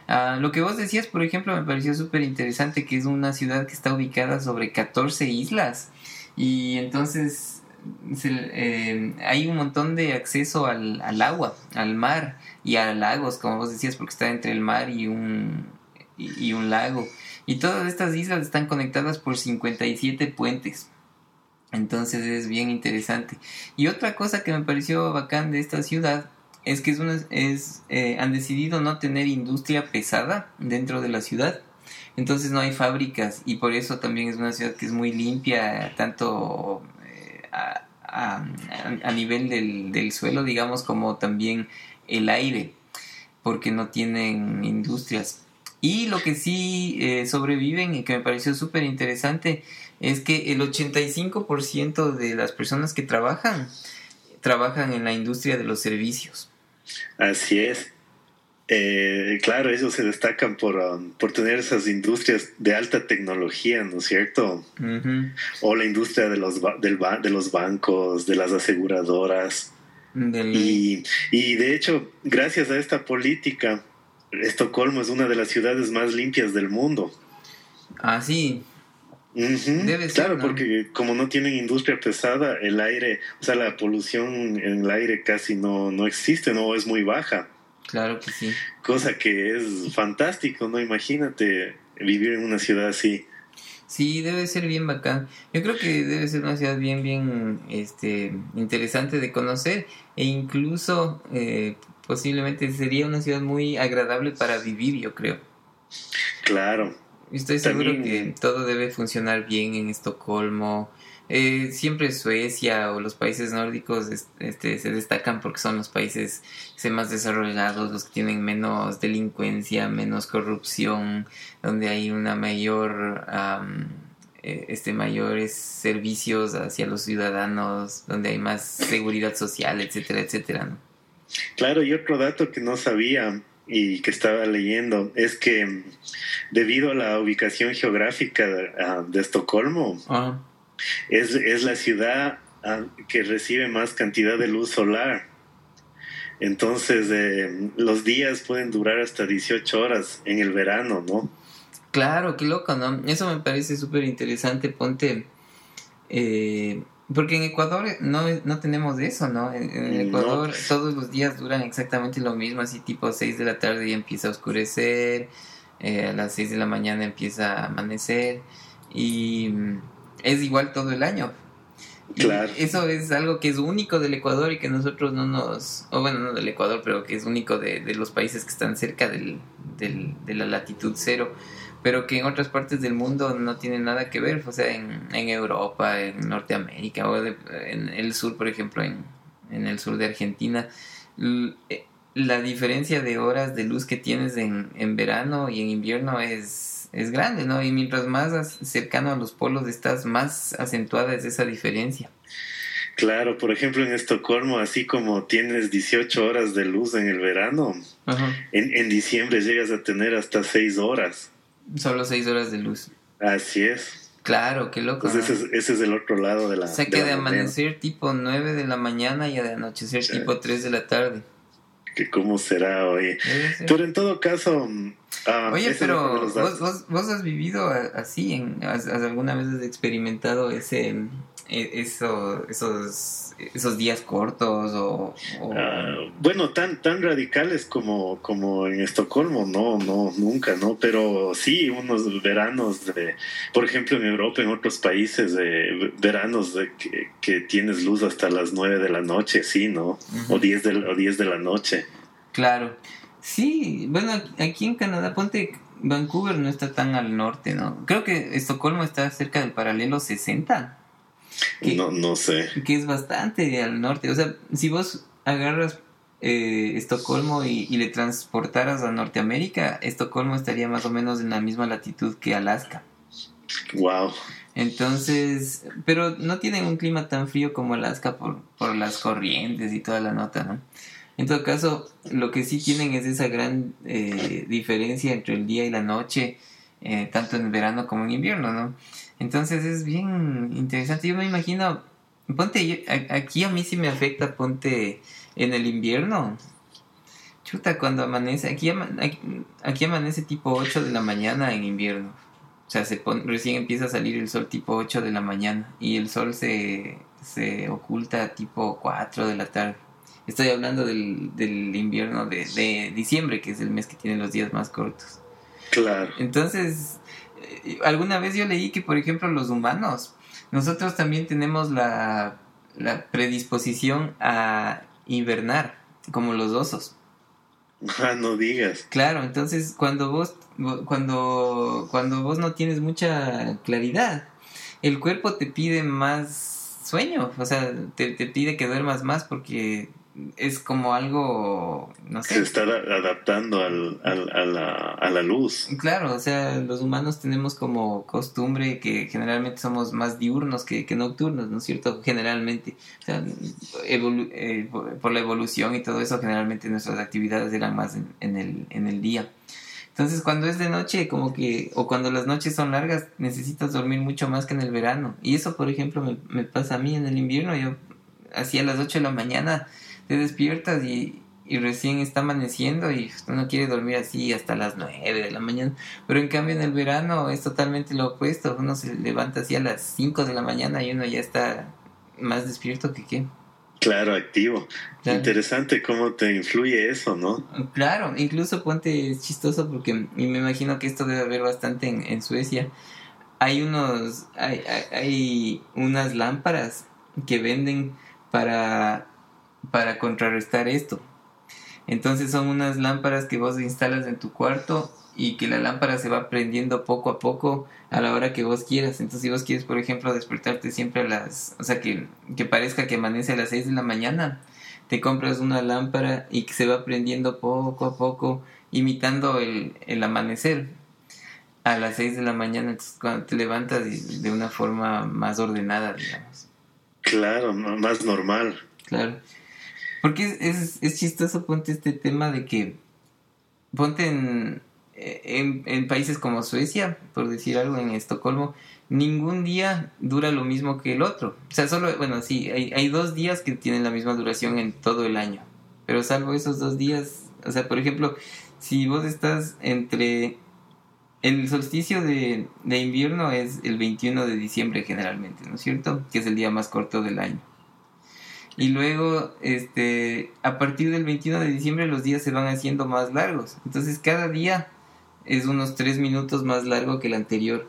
Ah, lo que vos decías, por ejemplo, me pareció súper interesante, que es una ciudad que está ubicada sobre catorce islas y entonces se- eh, hay un montón de acceso al, al agua, al mar y a lagos, como vos decías, porque está entre el mar y un, y, y un lago. Y todas estas islas están conectadas por cincuenta y siete puentes. Entonces es bien interesante. Y otra cosa que me pareció bacán de esta ciudad es que es una, es, eh, han decidido no tener industria pesada dentro de la ciudad. Entonces no hay fábricas y por eso también es una ciudad que es muy limpia, tanto eh, a, a- a nivel del, del suelo, digamos, como también el aire, porque no tienen industrias. Y lo que sí eh, sobreviven y que me pareció súper interesante es que el ochenta y cinco por ciento de las personas que trabajan, trabajan en la industria de los servicios. Así es. Eh, claro, ellos se destacan por, um, por tener esas industrias de alta tecnología, ¿no es cierto? Ujú. O la industria de los, ba- del ba- de los bancos, de las aseguradoras. Del- Y, y de hecho, gracias a esta política, Estocolmo es una de las ciudades más limpias del mundo. Ah, sí, Ujú. debe ser, Claro, ¿no? porque como no tienen industria pesada, el aire, o sea, la polución en el aire casi no, no existe, no es muy baja, Claro que sí. cosa que es fantástico, ¿no? Imagínate vivir en una ciudad así. Sí, debe ser bien bacán. Yo creo que debe ser una ciudad bien, bien este, interesante de conocer e incluso eh, posiblemente sería una ciudad muy agradable para vivir, yo creo. Claro, Estoy seguro También- que todo debe funcionar bien en Estocolmo. Eh, siempre Suecia o los países nórdicos es- este, se destacan porque son los países sé, más desarrollados, los que tienen menos delincuencia, menos corrupción, donde hay una mayor, am, eh, este, mayores servicios hacia los ciudadanos, donde hay más seguridad social, etcétera, etcétera, ¿no? claro, y otro dato que no sabía y que estaba leyendo es que mm, debido a la ubicación geográfica de, ah, de Estocolmo, Ah, es, es la ciudad ah, que recibe más cantidad de luz solar. Entonces, eh, los días pueden durar hasta dieciocho horas en el verano, ¿no? claro, qué loco, ¿no? Eso me parece súper interesante. Ponte, eh, porque en Ecuador no, no tenemos eso, ¿no? En, en No. Ecuador todos los días duran exactamente lo mismo, así tipo seis de la tarde ya empieza a oscurecer, eh, a las seis de la mañana empieza a amanecer y mm, es igual todo el año. Y Claro. eso es algo que es único del Ecuador y que nosotros no nos... O bueno, no del Ecuador, pero que es único de, de los países que están cerca del, del- de la latitud cero. Pero que en otras partes del mundo no tiene nada que ver. O sea, en, en Europa, en Norteamérica o de- en el sur, por ejemplo, en, en el sur de Argentina. l- eh, La diferencia de horas de luz que tienes en, en verano y en invierno es, es grande, ¿no? Y mientras más as- cercano a los polos estás, más acentuada es esa diferencia. Claro, por ejemplo, en Estocolmo, así como tienes dieciocho horas de luz en el verano, Ajá. en, en diciembre llegas a tener hasta seis horas. Solo seis horas de luz. Así es. Claro, qué loco, Entonces ¿no? ese es, ese es el otro lado de la... O sea de que la de moneda. amanecer tipo nueve de la mañana y de anochecer Sí. tipo tres de la tarde. Que cómo será, oye. Debe ser. Pero en todo caso... mm, ah, Oye, ese es otro de pero los vos, datos. vos, vos has vivido a- así, en, has, has alguna vez has experimentado ese, eh, eso, esos, esos días cortos o, o- Ah, bueno, tan tan radicales como, como en Estocolmo, no, no, nunca, ¿no? Pero sí, unos veranos, de, por ejemplo, en Europa, en otros países, de veranos de que, que tienes luz hasta las nueve de la noche, sí, ¿no? Ujú. O diez de, o diez de la noche. Claro. Sí, bueno, aquí en Canadá, ponte, Vancouver no está tan al norte, ¿no? Creo que Estocolmo está cerca del paralelo sesenta. ¿Qué? No, no sé. Que es bastante al norte. O sea, si vos agarras eh, Estocolmo y, y le transportaras a Norteamérica, Estocolmo estaría más o menos en la misma latitud que Alaska. Wow. Entonces, pero no tienen un clima tan frío como Alaska por, por las corrientes y toda la nota, ¿no? En todo caso, lo que sí tienen es esa gran eh, diferencia entre el día y la noche, eh, tanto en verano como en invierno, ¿no? Entonces es bien interesante. Yo me imagino, ponte, yo- a- aquí a mí sí me afecta, ponte en el invierno, Chuta, cuando amanece, aquí, ama- aquí, aquí amanece tipo ocho de la mañana en invierno. O sea, se pone, recién empieza a salir el sol tipo ocho de la mañana y el sol se, se oculta tipo cuatro de la tarde. Estoy hablando del, del invierno de, de diciembre, que es el mes que tiene los días más cortos. Claro. Entonces, eh, alguna vez yo leí que, por ejemplo, los humanos, nosotros también tenemos la, la predisposición a hibernar, como los osos. Ah, no digas. Claro, entonces cuando vos, vo- cuando, cuando vos no tienes mucha claridad, el cuerpo te pide más sueño, o sea, te, te pide que duermas más porque es como algo, no Se sé. está a- adaptando al, al- a, la, a la luz. Claro, o sea, los humanos tenemos como costumbre que generalmente somos más diurnos que, que nocturnos, ¿no es cierto? Generalmente, o sea, evolu- eh, por, por la evolución y todo eso, generalmente nuestras actividades eran más en, en el, en el día. Entonces, cuando es de noche, como que, o cuando las noches son largas, necesitas dormir mucho más que en el verano. Y eso, por ejemplo, me, me pasa a mí en el invierno. Yo, así a las ocho de la mañana, te despiertas y, y recién está amaneciendo y uno quiere dormir así hasta las nueve de la mañana. Pero en cambio en el verano es totalmente lo opuesto. Uno se levanta así a las cinco de la mañana y uno ya está más despierto que qué. Claro, activo. Claro. Interesante cómo te influye eso, ¿no? Claro, incluso ponte, es chistoso porque y me imagino que esto debe haber bastante en, en Suecia. Hay unos, hay, hay, hay unas lámparas que venden para, para contrarrestar esto. Entonces son unas lámparas que vos instalas en tu cuarto y que la lámpara se va prendiendo poco a poco a la hora que vos quieras. Entonces si vos quieres, por ejemplo, despertarte siempre a las... O sea, que, que parezca que amanece a las seis de la mañana, te compras una lámpara y que se va prendiendo poco a poco, imitando el, el amanecer a las seis de la mañana. Entonces cuando te levantas y- de una forma más ordenada, digamos. Claro, no- más normal. Claro. Porque es, es, es chistoso, ponte este tema de que, ponte en, en, en países como Suecia, por decir algo, en Estocolmo, ningún día dura lo mismo que el otro. O sea, solo, bueno, sí, hay, hay dos días que tienen la misma duración en todo el año. Pero salvo esos dos días, o sea, por ejemplo, si vos estás entre... El solsticio de, de invierno es el veintiuno de diciembre generalmente, ¿no es cierto? Que es el día más corto del año. Y luego, este, a partir del veintiuno de diciembre los días se van haciendo más largos. Entonces cada día es unos tres minutos más largo que el anterior.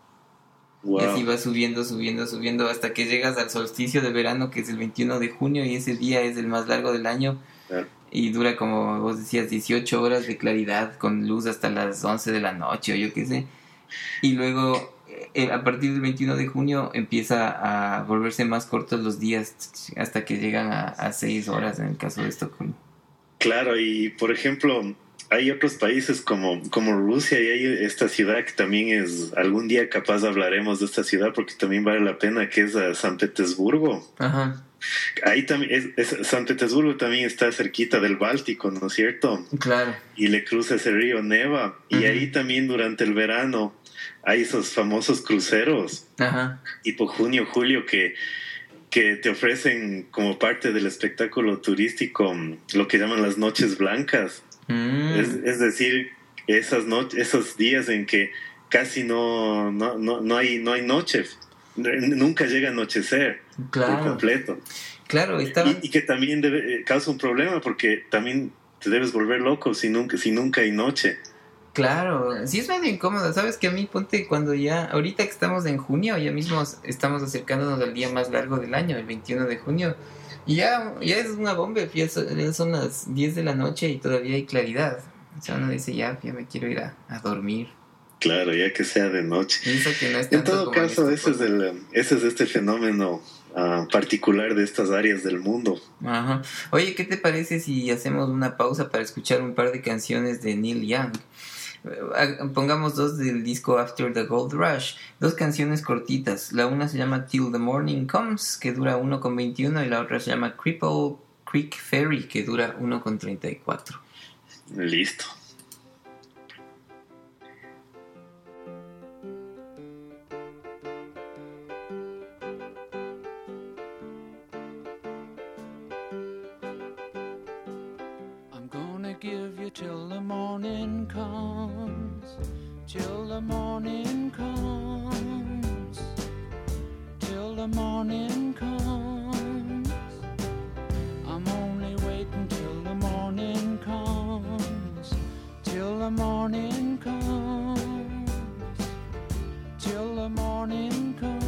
Wow. Y así va subiendo, subiendo, subiendo hasta que llegas al solsticio de verano, que es el veintiuno de junio, y ese día es el más largo del año. Ah, Y dura, como vos decías, dieciocho horas de claridad con luz hasta las once de la noche o yo qué sé. Y luego, eh, a partir del veintiuno de junio, empieza a volverse más cortos los días hasta que llegan a, a seis horas en el caso de Estocolmo. Claro, y por ejemplo, hay otros países como, como Rusia y hay esta ciudad que también es, algún día capaz hablaremos de esta ciudad porque también vale la pena, que es uh, San Petersburgo. Ajá, Ahí también, es, es- San Petersburgo también está cerquita del Báltico, ¿no es cierto? claro. Y le cruza ese río Neva. Y Ujú. ahí también durante el verano hay esos famosos cruceros, Ajá, tipo junio, julio, que, que te ofrecen como parte del espectáculo turístico mm, lo que llaman las noches blancas. mm, Es, es decir, esas no- esos días en que casi no, no, no, no hay, no hay noche. N- Nunca llega a anochecer por claro, completo. claro, estaban... Y, y que también debe, eh, causa un problema porque también te debes volver loco si nunca, si nunca hay noche. Claro, sí es medio incómodo, sabes que a mí ponte cuando ya, ahorita que estamos en junio, ya mismo estamos acercándonos al día más largo del año, el veintiuno de junio, y ya, ya es una bomba, ya son, ya son las diez de la noche y todavía hay claridad, o sea, uno dice ya, ya me quiero ir a, a dormir, Claro, ya que sea de noche. y eso que no es En tanto todo como en caso, ese es, Estocolmo. el, ese es este fenómeno ah, particular de estas áreas del mundo. Ajá. Oye, ¿qué te parece si hacemos una pausa para escuchar un par de canciones de Neil Young? Eh, Pongamos dos del disco After the Gold Rush, dos canciones cortitas. La una se llama Till the Morning Comes, que dura uno con veintiuno, y la otra se llama Cripple Creek Ferry, que dura uno con treinta y cuatro. Listo. I'm gonna give you till the morning comes, till the morning comes, till the morning comes. I'm only waiting till the morning comes, till the morning comes, till the morning comes.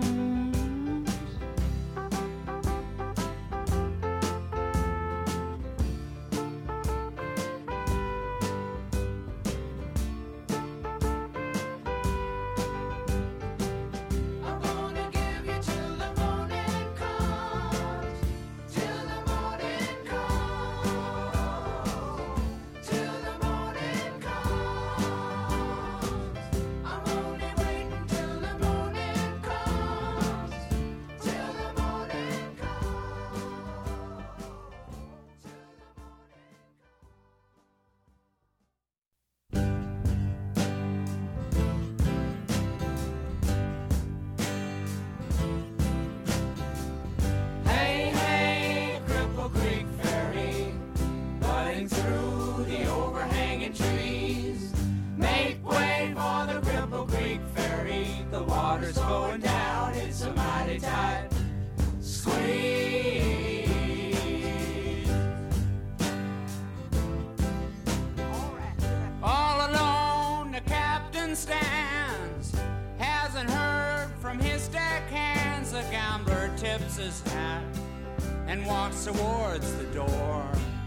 His hat and walks towards the door.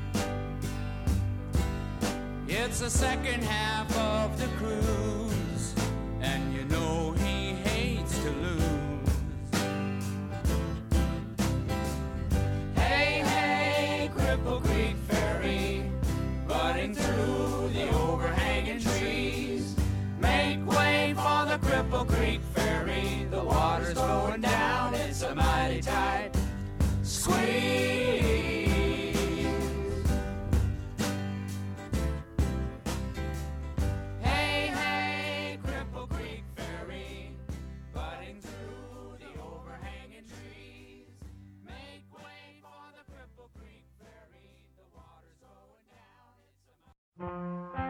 It's the second half of the cruise, and you know he hates to lose. Hey, hey, Cripple Creek Ferry, butting through the overhanging trees. Make way for the Cripple Creek Ferry, the water's going down, it's a mighty tight squeeze. Hey, hey, Cripple Creek Ferry, butting through the overhanging trees. Make way for the Cripple Creek Ferry, the water's going down, it's a mighty...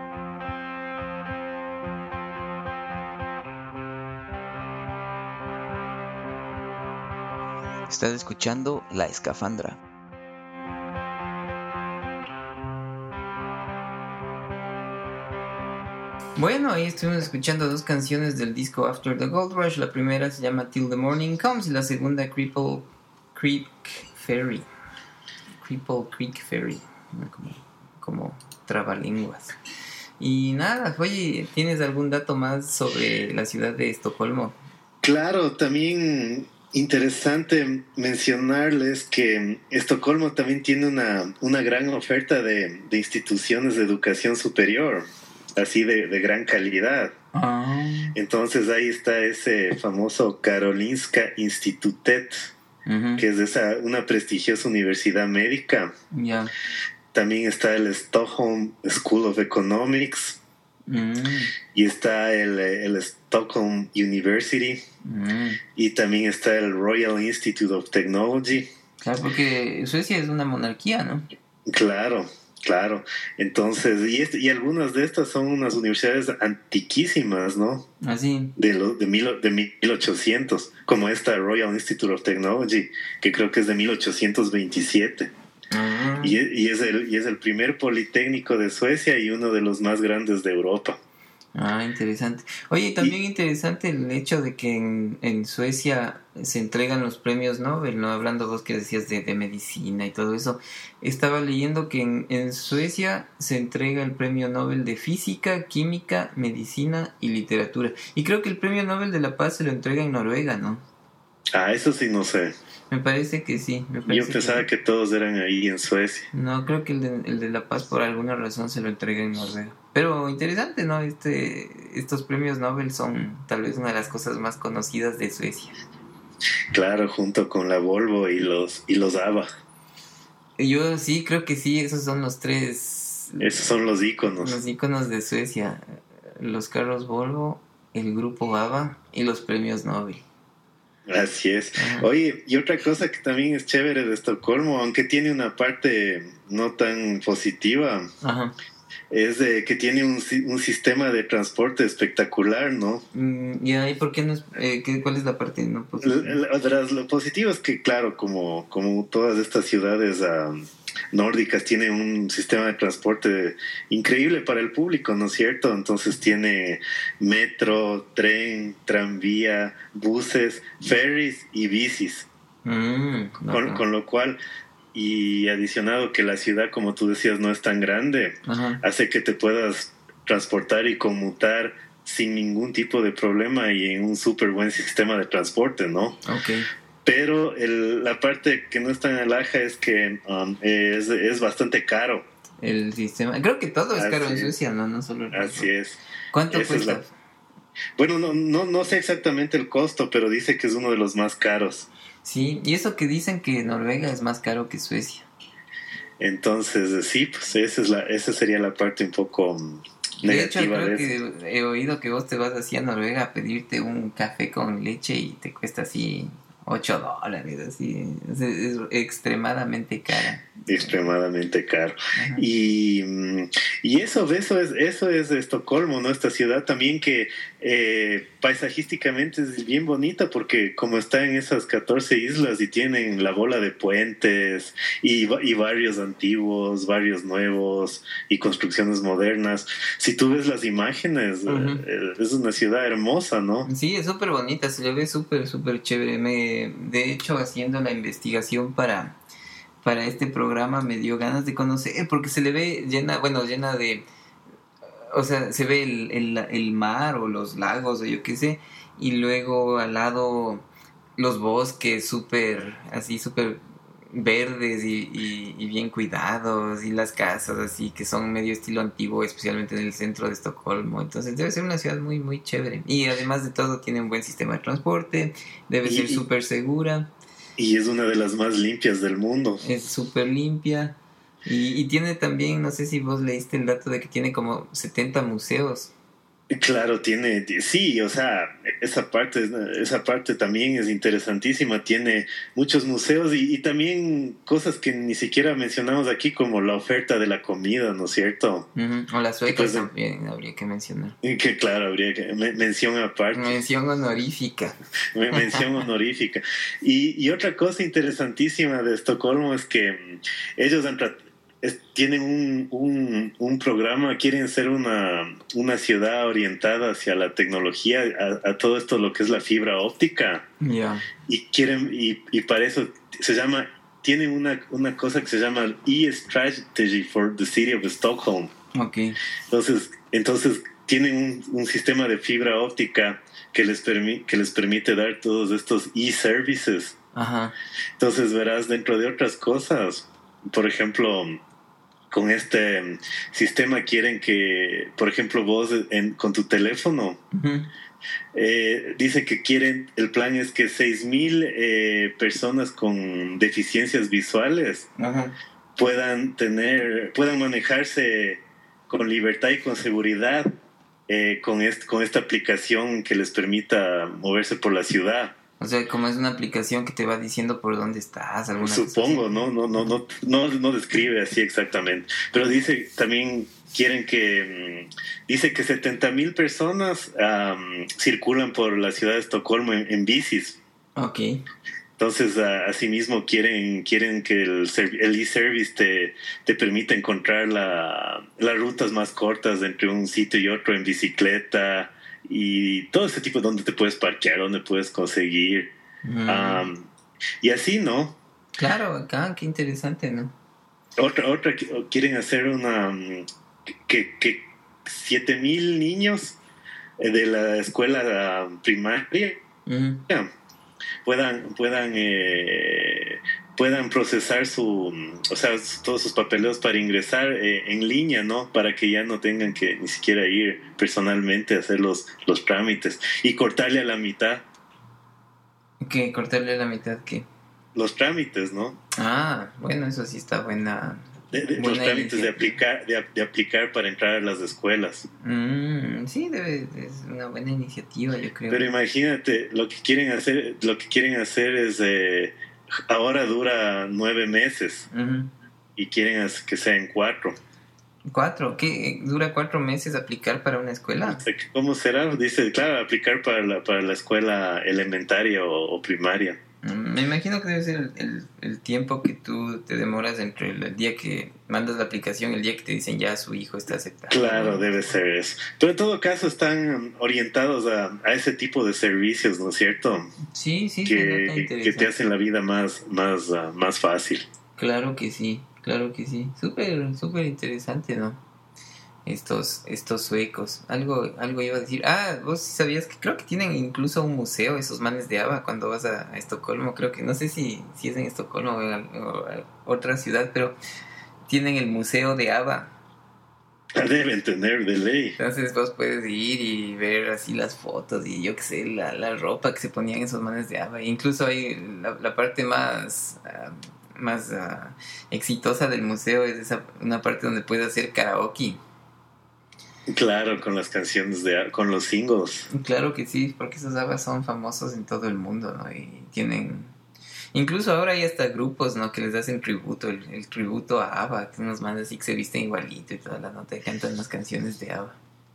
Estás escuchando La Escafandra. Bueno, ahí estuvimos escuchando dos canciones del disco After the Gold Rush. La primera se llama Till the Morning Comes y la segunda Cripple Creek Ferry. Cripple Creek Ferry, como, como trabalenguas. Y nada, oye, ¿tienes algún dato más sobre la ciudad de Estocolmo? Claro, también interesante mencionarles que Estocolmo también tiene una, una gran oferta de, de instituciones de educación superior, así de, de gran calidad. Ah. Entonces ahí está ese famoso Karolinska Institutet, uh-huh. que es esa, una prestigiosa universidad médica. Yeah. También está el Stockholm School of Economics. Mm. Y está el, el Stockholm University. Mm. Y también está el Royal Institute of Technology. Claro, porque Suecia es una monarquía, ¿no? Claro, claro. Entonces, y, este, y algunas de estas son unas universidades antiquísimas, ¿no? Así. De, lo, de, mil, de mil ochocientos, como esta Royal Institute of Technology, que creo que es de mil ochocientos veintisiete. Uh-huh. Y, y, es el, y es el primer politécnico de Suecia y uno de los más grandes de Europa. Ah, interesante. Oye, también y, interesante el hecho de que en, en Suecia se entregan los premios Nobel, ¿no? Hablando vos que decías de, de medicina y todo eso. Estaba leyendo que en, en Suecia se entrega el premio Nobel de Física, Química, Medicina y Literatura. Y creo que el premio Nobel de la Paz se lo entrega en Noruega, ¿no? Ah, eso sí no sé. Me parece que sí. Me parece Yo pensaba que, que todos eran ahí en Suecia. No, creo que el de, el de La Paz por alguna razón se lo entrega en Noruega. Pero interesante, ¿no? Este, estos premios Nobel son tal vez una de las cosas más conocidas de Suecia. Claro, junto con la Volvo y los y los ABBA. Yo sí, creo que sí, esos son los tres... Esos son los íconos. Los íconos de Suecia. Los carros Volvo, el grupo ABBA y los premios Nobel. Así es. Ajá. Oye, y otra cosa que también es chévere de Estocolmo, aunque tiene una parte no tan positiva, Ajá. es de que tiene un, si- un sistema de transporte espectacular, ¿no? Mm, ¿y ahí por qué no es, eh, qué, cuál es la parte no L- positiva? l- tras lo positivo es que, claro, como, como todas estas ciudades am, nórdicas, tienen un sistema de transporte increíble para el público, ¿no es cierto? Entonces tiene metro, tren, tranvía, buses, ferries y bicis, Mm, con, ok. con lo cual, y adicionado que la ciudad, como tú decías, no es tan grande, Ajá. hace que te puedas transportar y conmutar sin ningún tipo de problema y en un súper buen sistema de transporte, ¿no? Ok. Pero el- la parte que no es tan alhaja es que um, es, es bastante caro. El sistema. Creo que todo es caro Así en es. Suecia, ¿no? No solo el Así es. ¿Cuánto Esa es cuesta? la- Bueno, no, no, no sé exactamente el costo, pero dice que es uno de los más caros. Sí, y eso que dicen que Noruega es más caro que Suecia. Entonces, sí, pues esa, es la, esa sería la parte un poco mm, De hecho, negativa creo de eso. que he oído que vos te vas así a Noruega a pedirte un café con leche y te cuesta así ocho dólares, así. Es, es extremadamente cara. Extremadamente caro. Ajá. Y, mm, y eso, eso es, eso es de Estocolmo, ¿no? Esta ciudad también que eh, paisajísticamente es bien bonita porque como está en esas catorce islas y tienen la bola de puentes y, va- y barrios antiguos, barrios nuevos y construcciones modernas. Si tú ves las imágenes, Ujú. eh, es una ciudad hermosa, ¿no? Sí, es súper bonita, se le ve súper, súper chévere. Me, de hecho, haciendo la investigación para, para este programa me dio ganas de conocer, porque se le ve llena, bueno, llena de, o sea, se ve el, el, el mar o los lagos o yo qué sé, y luego al lado los bosques súper, así súper verdes y, y, y bien cuidados, y las casas así que son medio estilo antiguo, especialmente en el centro de Estocolmo. Entonces debe ser una ciudad muy, muy chévere. Y además de todo tiene un buen sistema de transporte, debe Y- ser y- súper segura, Y es una de las más limpias del mundo. es súper limpia. Y, y tiene también, no sé si vos leíste el dato de que tiene como setenta museos. Claro, tiene, sí, o sea, esa parte, esa parte también es interesantísima, tiene muchos museos y, y también cosas que ni siquiera mencionamos aquí, como la oferta de la comida, ¿no es cierto? Ujú. O las suecas Pues, también habría que mencionar. Y que claro, habría que, men- mención aparte, Mención honorífica. men- mención honorífica. Y, y otra cosa interesantísima de Estocolmo es que mm, ellos han trat- es- tienen un, un, un programa, quieren ser una, una ciudad orientada hacia la tecnología, a, a todo esto lo que es la fibra óptica. Ya. Y quieren, y, y para eso se llama, tienen una, una cosa que se llama E-Strategy for the City of Stockholm. Ok. Entonces, entonces tienen un, un sistema de fibra óptica que les, permi que les permite dar todos estos e-services. Ajá. Entonces verás, dentro de otras cosas, por ejemplo, con este mm, sistema quieren que, por ejemplo, vos en, con tu teléfono, Ujú. eh, dice que quieren, el plan es que seis mil eh, personas con deficiencias visuales Ajá. puedan tener, puedan manejarse con libertad y con seguridad eh, con, est con esta aplicación que les permita moverse por la ciudad. O sea, como es una aplicación que te va diciendo por dónde estás, alguna cosa Supongo, así. ¿no? No, no, no, no, no describe así exactamente. Pero dice también quieren que mm, dice que setenta mil personas um, circulan por la ciudad de Estocolmo en, en bicis. Ok. Entonces, uh, asimismo quieren quieren que el, el e-service te, te permita encontrar la, las rutas más cortas entre un sitio y otro en bicicleta y todo ese tipo, donde te puedes parquear, donde puedes conseguir. Mm. Um, y así, ¿no? Claro, acá, qué interesante, ¿no? Otra, otra, quieren hacer una, um, que, que siete mil niños de la escuela uh, primaria Uh-huh. puedan, puedan, eh, puedan procesar su, o sea, todos sus papeleos para ingresar eh, en línea, ¿no? Para que ya no tengan que ni siquiera ir personalmente a hacer los, los trámites y cortarle a la mitad ¿Qué? ¿Cortarle la mitad qué? los trámites, ¿no? Ah, bueno, eso sí está buena de, de los Buena trámites de iniciativa. aplicar, de, de aplicar para entrar a las escuelas. Mm, sí, debe, es una buena iniciativa, yo creo. Pero imagínate, lo que quieren hacer, lo que quieren hacer es, eh, ahora dura nueve meses Ujú. y quieren hacer que sea en cuatro. ¿Cuatro? ¿Qué? ¿Dura cuatro meses aplicar para una escuela? ¿Cómo será? Dice, claro, aplicar para la, para la escuela elementaria o, o primaria. Mm, Me imagino que debe ser el, el, el tiempo que tú te demoras entre el, el día que mandas la aplicación y el día que te dicen ya su hijo está aceptado. Claro, debe ser eso. Pero en todo caso están orientados a, a ese tipo de servicios, ¿no es cierto? Sí, sí, se nota Que, que interesante. te hacen la vida más, más, uh, más fácil. Claro que sí, claro que sí. Súper, súper interesante, ¿no? Estos, estos suecos. Algo, algo iba a decir. Ah, vos sí sabías que creo que tienen incluso un museo, esos manes de ABBA, cuando vas a, a Estocolmo. Creo que, no sé si, si es en Estocolmo o en, al- o en otra ciudad, pero tienen el museo de ABBA. Deben tener de ley. Entonces vos puedes ir y ver así las fotos y yo qué sé, la, la ropa que se ponían esos manes de ABBA. Incluso hay la, la parte más, ah, más ah, exitosa del museo es esa, una parte donde puedes hacer karaoke. Claro, con las canciones de, con los singles. Claro que sí, porque esos ABBA son famosos en todo el mundo, ¿no? Y tienen... Incluso ahora hay hasta grupos, ¿no? Que les hacen tributo, el, el tributo a ABBA, que unos manes así que se visten igualito y toda la nota y cantan las canciones de ABBA.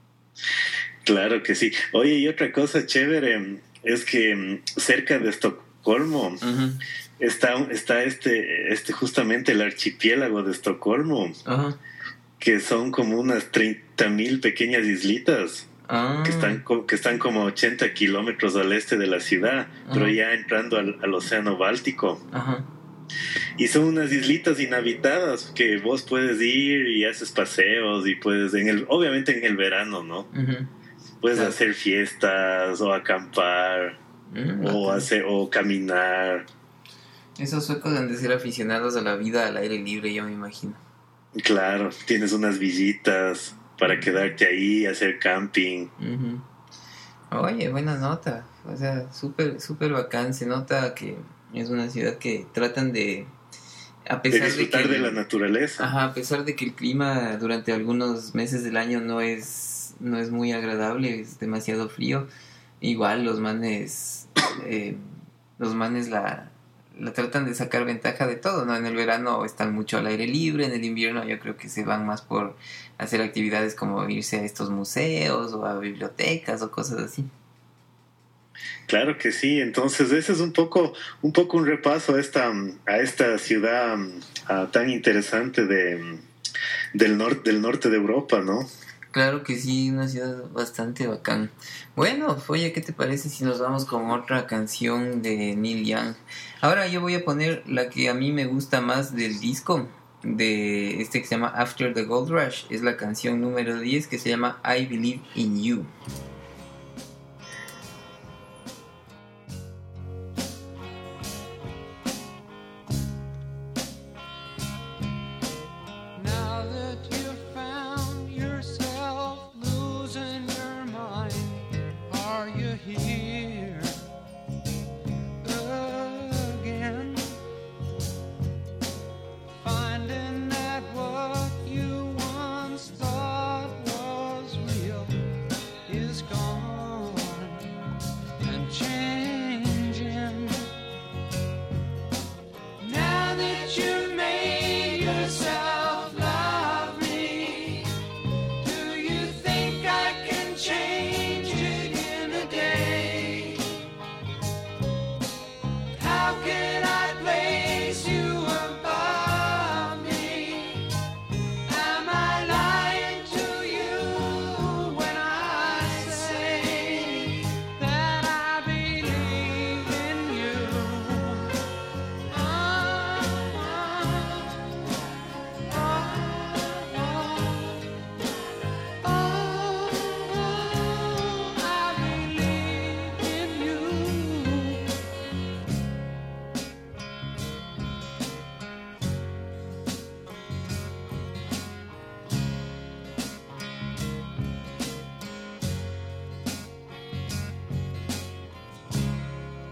Claro que sí. Oye, y otra cosa chévere es que mm, cerca de Estocolmo Ujú. está, está este, este justamente el archipiélago de Estocolmo, Ajá. que son como unas treinta mil pequeñas islitas Ah. que están, co- que están como ochenta kilómetros al este de la ciudad, pero Ajá. ya entrando al, al océano Báltico. Ajá. Y son unas islitas inhabitadas que vos puedes ir y haces paseos y puedes, en el, obviamente en el verano, ¿no? Ujú. Puedes Claro. hacer fiestas o acampar Mm, o, bacán. hacer, o caminar. Esos suecos han de ser aficionados a la vida al aire libre, yo me imagino. Claro, tienes unas villitas para quedarte ahí, hacer camping. Ujú. Oye, buena nota. O sea, súper, súper bacán. Se nota que es una ciudad que tratan de... A De pesar de, disfrutar que... de la naturaleza. Ajá, a pesar de que el clima durante algunos meses del año no es, no es muy agradable, es demasiado frío, igual los manes, eh, los manes la, la tratan de sacar ventaja de todo, ¿no? En el verano están mucho al aire libre, en el invierno yo creo que se van más por hacer actividades como irse a estos museos o a bibliotecas o cosas así. Claro que sí, entonces ese es un poco un poco un repaso a esta a esta ciudad uh, tan interesante de del norte del norte de Europa, ¿no? Claro que sí, una ciudad bastante bacán. Bueno, oye, ¿qué te parece si nos vamos con otra canción de Neil Young? Ahora yo voy a poner la que a mí me gusta más del disco, de este que se llama After the Gold Rush. Es la canción número diez que se llama I Believe in You. Now that you've found yourself losing your mind, are you here again? Finding that what you once thought was real is gone and changing. Now that you've made yourself love me, do you think I can change it in a day? How can I place you above me? Am I lying to you when I say that I believe in you?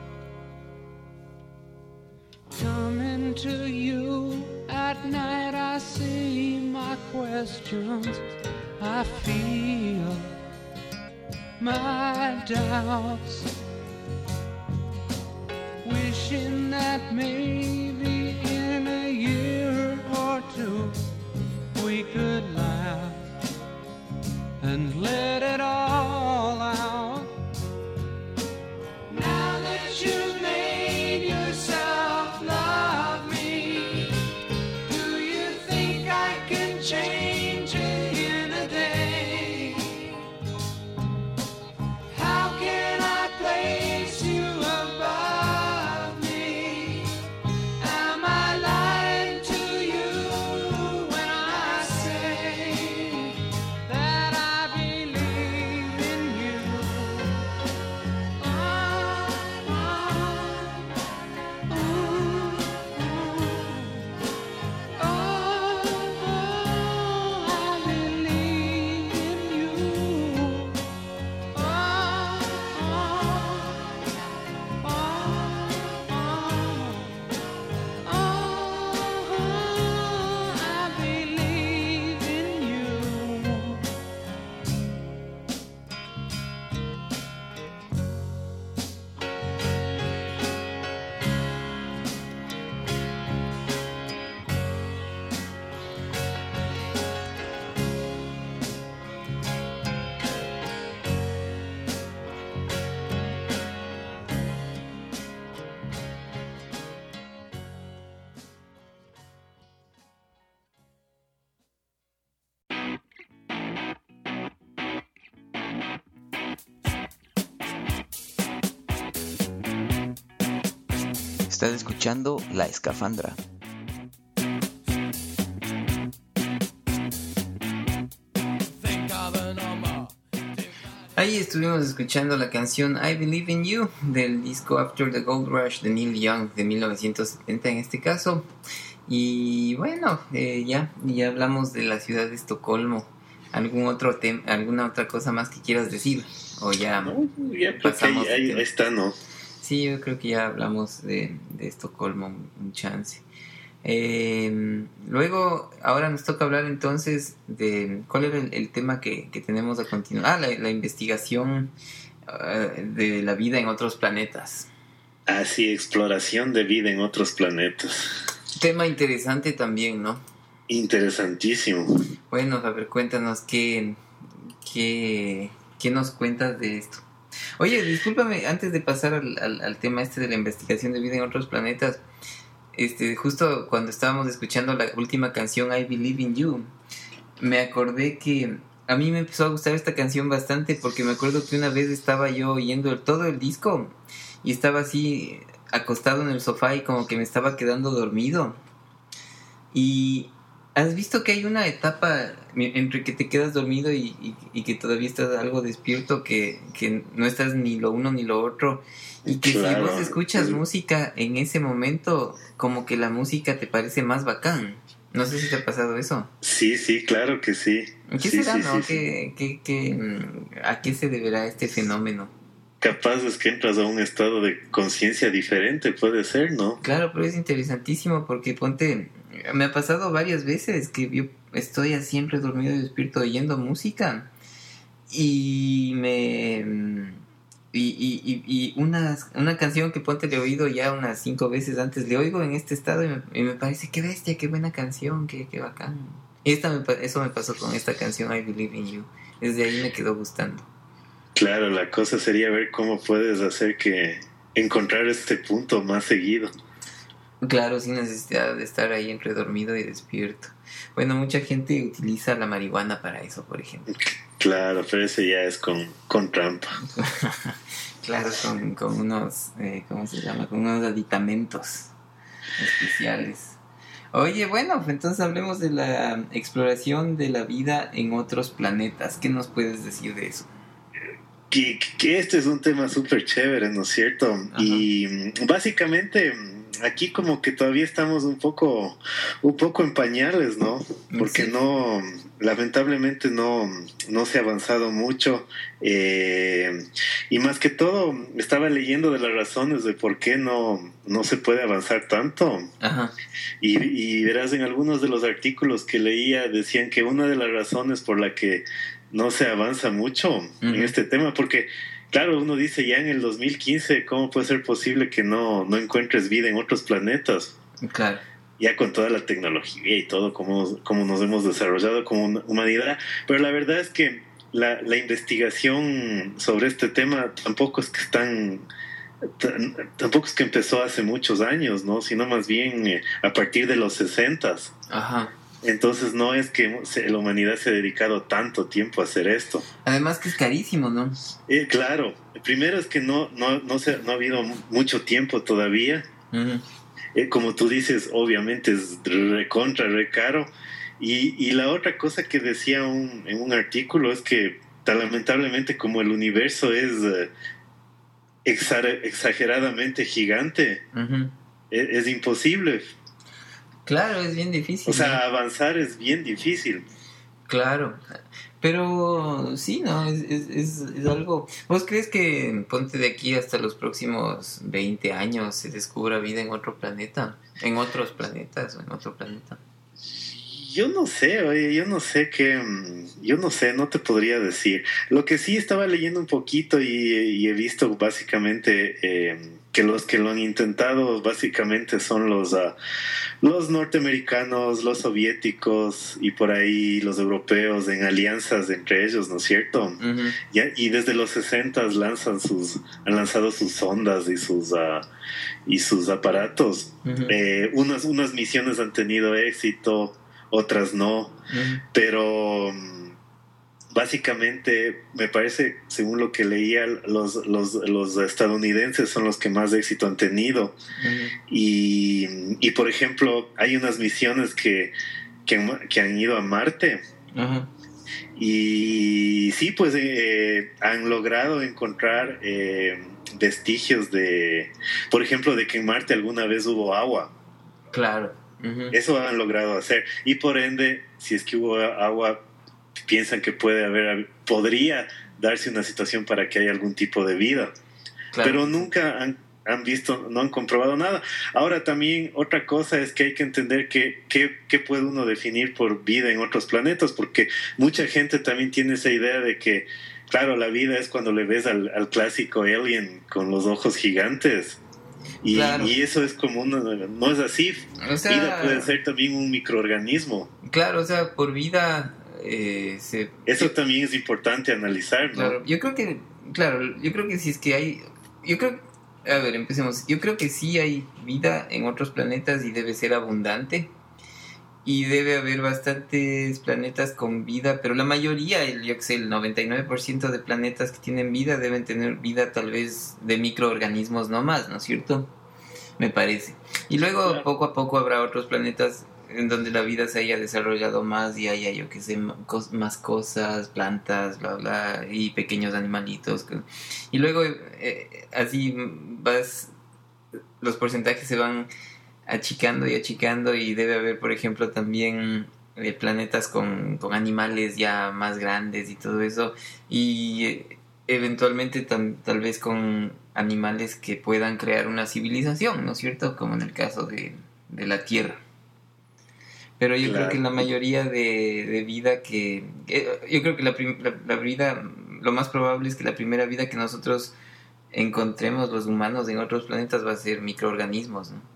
Coming to you at night, I I see my questions, I feel my doubts, wishing that maybe in a year or two we could laugh and let it all out. Now that you've made yourself love me, do you think I can change it in a day? How can I place you above me? Am I lying to you when I say that I believe in you? Oh, oh, ooh, ooh. Oh, oh, I believe in you. Oh, oh, oh, oh, I believe in you. Estás escuchando La Escafandra. Ahí estuvimos escuchando la canción I Believe in You del disco After the Gold Rush de Neil Young de mil novecientos setenta en este caso. Y bueno, eh, ya, ya hablamos de la ciudad de Estocolmo. ¿Algún otro tema, alguna otra cosa más que quieras decir? O ya No, ya creo que pasamos ahí, ahí de- está, ¿no? Sí, yo creo que ya hablamos de, de Estocolmo un, un chance. Eh, luego, ahora nos toca hablar entonces de cuál era el, el tema que, que tenemos a continuar. Ah, la, la investigación uh, de la vida en otros planetas. Así, exploración de vida en otros planetas. Tema interesante también, ¿no? Interesantísimo. Bueno, a ver, cuéntanos qué, qué, qué nos cuentas de esto. Oye, discúlpame, antes de pasar al, al, al tema este de la investigación de vida en otros planetas, este, justo cuando estábamos escuchando la última canción I Believe in You, me acordé que a mí me empezó a gustar esta canción bastante porque me acuerdo que una vez estaba yo oyendo el, todo el disco y estaba así acostado en el sofá y como que me estaba quedando dormido. Y ¿has visto que hay una etapa entre que te quedas dormido y, y, y que todavía estás algo despierto, que, que no estás ni lo uno ni lo otro? Y que Claro. si vos escuchas Sí. música en ese momento, como que la música te parece más bacán. No sé si te ha pasado eso. Sí, sí, claro que sí. ¿Qué Sí, será, sí, no? sí, sí. ¿Qué, qué, qué, mm, ¿A qué se deberá este fenómeno? Capaz es que entras a un estado de conciencia diferente, puede ser, ¿no? Claro, pero es interesantísimo porque ponte, me ha pasado varias veces que yo estoy así siempre dormido y despierto oyendo música y me y, y, y, y una, una canción que ponte le he oído ya unas cinco veces antes, le oigo en este estado y me, y me parece qué bestia, qué buena canción, qué, qué bacán. Y esta me, pa- eso me pasó con esta canción I Believe in You. Desde ahí me quedó gustando. Claro, la cosa sería ver cómo puedes hacer que encontrar este punto más seguido. Claro, sin necesidad de estar ahí entre dormido y despierto. Bueno, mucha gente utiliza la marihuana para eso, por ejemplo. Claro, pero ese ya es con, con trampa. Claro, con, con unos, eh, ¿cómo se llama? Con unos aditamentos especiales. Oye, bueno, pues entonces hablemos de la exploración de la vida en otros planetas. ¿Qué nos puedes decir de eso? Que, que este es un tema súper chévere, ¿no es cierto? Ajá. Y mm, básicamente mm, aquí como que todavía estamos un poco, un poco en pañales, ¿no? Porque Sí. no, lamentablemente no, no se ha avanzado mucho. Eh, y más que todo, estaba leyendo de las razones de por qué no, no se puede avanzar tanto. Ajá. Y, y verás, en algunos de los artículos que leía decían que una de las razones por la que no se avanza mucho Ujú. en este tema, porque claro, uno dice ya en el dos mil quince, ¿cómo puede ser posible que no, no encuentres vida en otros planetas? Claro. Ya con toda la tecnología y todo, cómo, cómo nos hemos desarrollado como una humanidad. Pero la verdad es que la, la investigación sobre este tema tampoco es que están... T- tampoco es que empezó hace muchos años, ¿no? Sino más bien eh, a partir de los sesentas. Ajá. Entonces no es que se- la humanidad se ha dedicado tanto tiempo a hacer esto. Además que es carísimo, ¿no? Eh, claro, primero es que no, no, no, se, no ha habido mu- mucho tiempo todavía. Ujú. Eh, como tú dices, obviamente es recontra, re caro. Y, y la otra cosa que decía un, en un artículo es que tan lamentablemente como el universo es eh, exa- exageradamente gigante, Ujú. es, es imposible. Claro, es bien difícil. O sea, ¿no? avanzar es bien difícil. Claro. Pero sí, ¿no? Es, es, es, es algo... ¿Vos crees que, ponte de aquí hasta los próximos veinte años, se descubra vida en otro planeta? ¿En otros planetas o en otro planeta? Yo no sé, oye, yo no sé qué, mm, yo no sé, no te podría decir. Lo que sí estaba leyendo un poquito y, y he visto básicamente eh, que los que lo han intentado básicamente son los, ah, los norteamericanos, los soviéticos y por ahí los europeos en alianzas entre ellos, ¿no es cierto? Ujú. Ya, y desde los sesentas lanzan sus, han lanzado sus sondas y sus, ah, y sus aparatos. Ujú. Eh, unas, unas misiones han tenido éxito, otras no, Ujú. pero mm, básicamente me parece, según lo que leía, los, los, los estadounidenses son los que más éxito han tenido. Ujú. Y, y por ejemplo, hay unas misiones que, que, han- que han ido a Marte. Ajá. Y sí, pues eh, han logrado encontrar eh, vestigios de, por ejemplo, de que en Marte alguna vez hubo agua. Claro. Ujú. Eso han logrado hacer. Y por ende, si es que hubo agua, piensan que puede haber, podría darse una situación para que haya algún tipo de vida. Claro. Pero nunca han, han visto, no han comprobado nada. Ahora también otra cosa es que hay que entender que, que, que puede uno definir por vida en otros planetas, porque mucha gente también tiene esa idea de que, claro, la vida es cuando le ves al, al clásico alien con los ojos gigantes. Y, Claro. y eso es como una, no es así. O sea- Vida puede ser también un microorganismo. Claro, o sea, por vida eh, se... Eso también es importante analizar, ¿no? Claro, yo creo que, claro, yo creo que si es que hay, yo creo, a ver, empecemos, yo creo que sí hay vida en otros planetas y debe ser abundante y debe haber bastantes planetas con vida, pero la mayoría, el, yo que sé, el noventa y nueve por ciento de planetas que tienen vida deben tener vida tal vez de microorganismos nomás, ¿no es cierto? Me parece. Y luego Claro. poco a poco habrá otros planetas en donde la vida se haya desarrollado más y haya, yo que sé, ma- cos- más cosas, plantas, bla, bla, y pequeños animalitos. que- Y luego eh, así vas, los porcentajes se van achicando y achicando y debe haber, por ejemplo, también eh, planetas con, con animales ya más grandes y todo eso. Y eh, eventualmente tam- tal vez con animales que puedan crear una civilización, ¿no es cierto? Como en el caso de, de la Tierra. Pero yo Claro. creo que la mayoría de, de vida que... eh, yo creo que la, prim- la, la vida, lo más probable es que la primera vida que nosotros encontremos los humanos en otros planetas va a ser microorganismos, ¿no?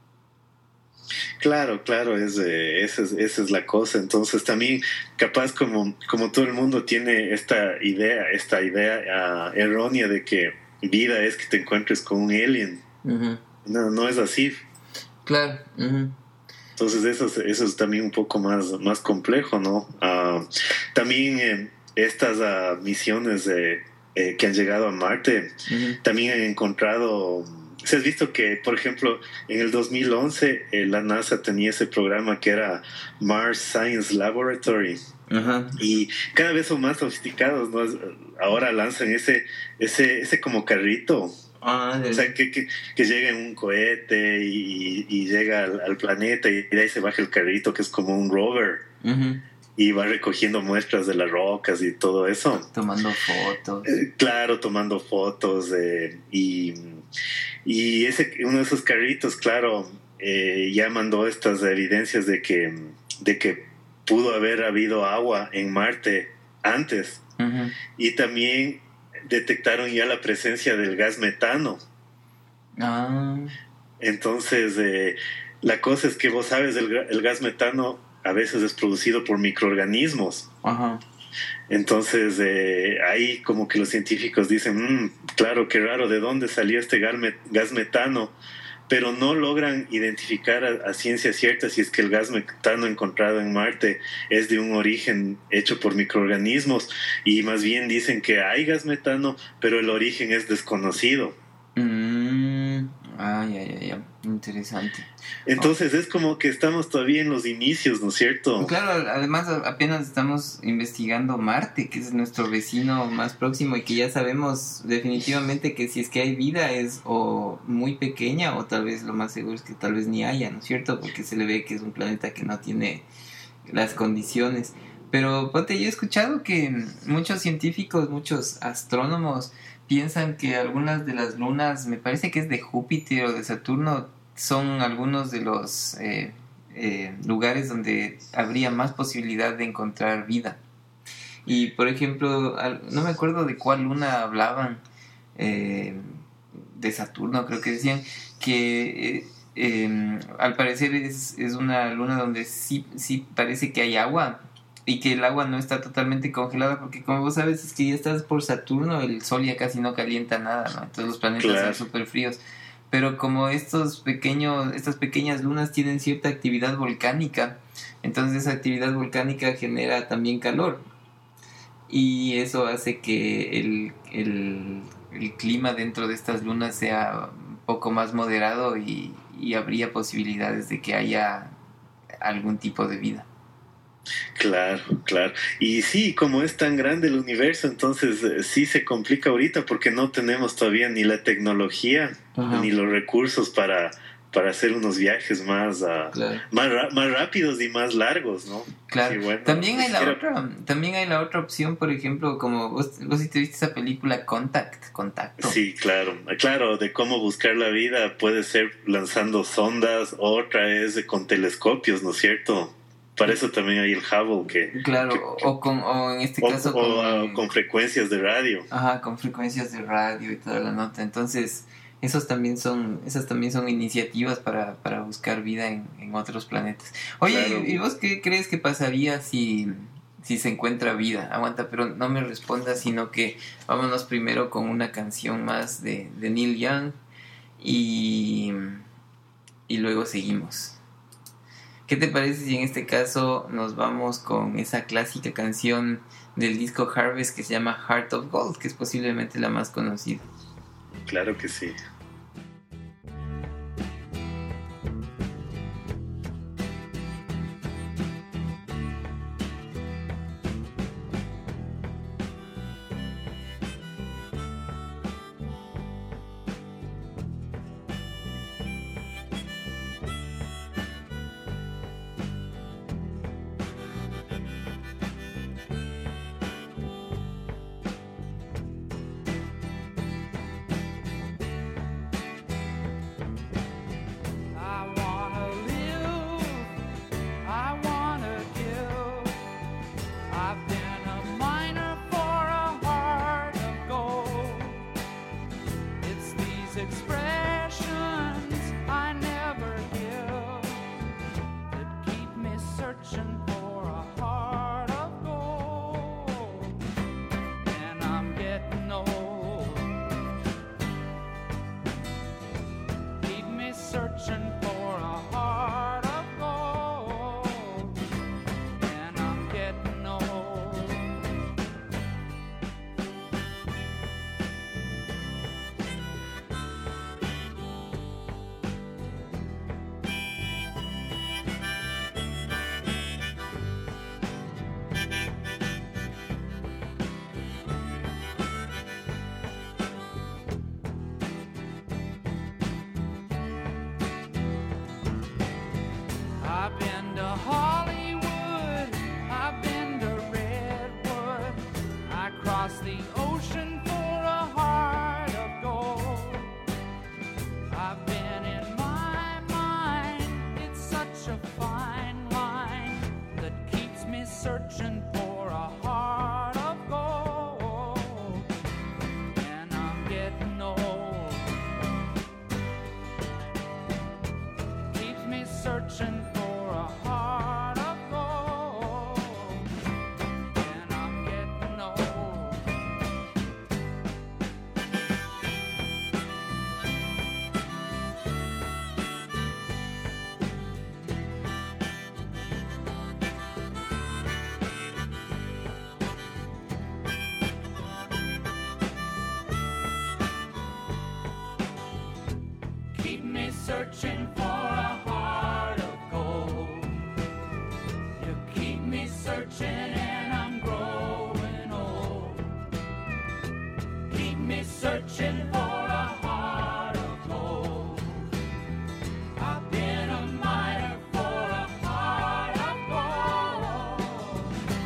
Claro, claro, es, eh, esa, es, esa es la cosa. Entonces también capaz como, como todo el mundo tiene esta idea, esta idea ah, errónea de que vida es que te encuentres con un alien. Ujú. No, no es así. Claro. Ujú. Entonces eso es, eso es también un poco más, más complejo, ¿no? Ah, también eh, estas ah, misiones eh, eh, que han llegado a Marte Ujú. también han encontrado... ¿Se has visto que, por ejemplo, en el dos mil once eh, la NASA tenía ese programa que era Mars Science Laboratory? Ajá. Y cada vez son más sofisticados, ¿no? Ahora lanzan ese, ese, ese como carrito Ah, O sea, que, que, que llega en un cohete y, y llega al, al planeta y de ahí se baja el carrito que es como un rover uh-huh. y va recogiendo muestras de las rocas y todo eso. Tomando fotos. Eh, claro, tomando fotos eh, y, y ese, uno de esos carritos, claro, eh, ya mandó estas evidencias de que, de que pudo haber habido agua en Marte antes. Uh-huh. Y también detectaron ya la presencia del gas metano. Ah. Entonces, eh, la cosa es que vos sabes, el, el gas metano a veces es producido por microorganismos. Ajá. Entonces, eh, ahí como que los científicos dicen, mmm, claro, qué raro, ¿de dónde salió este gas, met- gas metano? Pero no logran identificar a, a ciencia cierta si es que el gas metano encontrado en Marte es de un origen hecho por microorganismos, y más bien dicen que hay gas metano, pero el origen es desconocido. Mm, ay, ay, ay, ay, interesante. Entonces oh. es como que estamos todavía en los inicios, ¿no es cierto? Claro, además apenas estamos investigando Marte, que es nuestro vecino más próximo, y que ya sabemos definitivamente que si es que hay vida es o muy pequeña, o tal vez lo más seguro es que tal vez ni haya, ¿no es cierto? Porque se le ve que es un planeta que no tiene las condiciones. Pero, Pote, yo he escuchado que muchos científicos, muchos astrónomos piensan que algunas de las lunas, me parece que es de Júpiter o de Saturno, son algunos de los eh, eh, lugares donde habría más posibilidad de encontrar vida. Y, por ejemplo, al, no me acuerdo de cuál luna hablaban, eh, de Saturno creo que decían, que eh, eh, al parecer es, es una luna donde sí, sí parece que hay agua, y que el agua no está totalmente congelada, porque como vos sabes, es que ya estás por Saturno, el sol ya casi no calienta nada, ¿no? Entonces los planetas claro. son súper fríos. Pero como estos pequeños, estas pequeñas lunas tienen cierta actividad volcánica, entonces esa actividad volcánica genera también calor. Y eso hace que el, el, el clima dentro de estas lunas sea un poco más moderado, y, y habría posibilidades de que haya algún tipo de vida. Claro, claro. Y sí, como es tan grande el universo, entonces eh, sí se complica ahorita porque no tenemos todavía ni la tecnología, uh-huh. ni los recursos para, para hacer unos viajes más, uh, claro. más, más rápidos y más largos, ¿no? Claro. Sí, bueno, también hay quisiera... la otra, también hay la otra opción, por ejemplo, como vos, vos si te viste esa película Contact, Contacto. Sí, claro, claro, de cómo buscar la vida puede ser lanzando sondas, otra es con telescopios, ¿no es cierto? Para eso también hay el Hubble que... Claro, que, que o, con, o en este o, caso... O, con, uh, con frecuencias de radio. Ajá, con frecuencias de radio y toda la nota. Entonces, esos también son, esas también son iniciativas para, para buscar vida en, en otros planetas. Oye, claro. ¿y vos qué crees que pasaría si, si se encuentra vida? Aguanta, pero no me respondas, sino que vámonos primero con una canción más de, de Neil Young y, y luego seguimos. ¿Qué te parece si en este caso nos vamos con esa clásica canción del disco Harvest que se llama Heart of Gold, que es posiblemente la más conocida? Claro que sí. keep me searching for a heart of gold. You keep me searching and I'm growing old. Keep me searching for a heart of gold. I've been a miner for a heart of gold.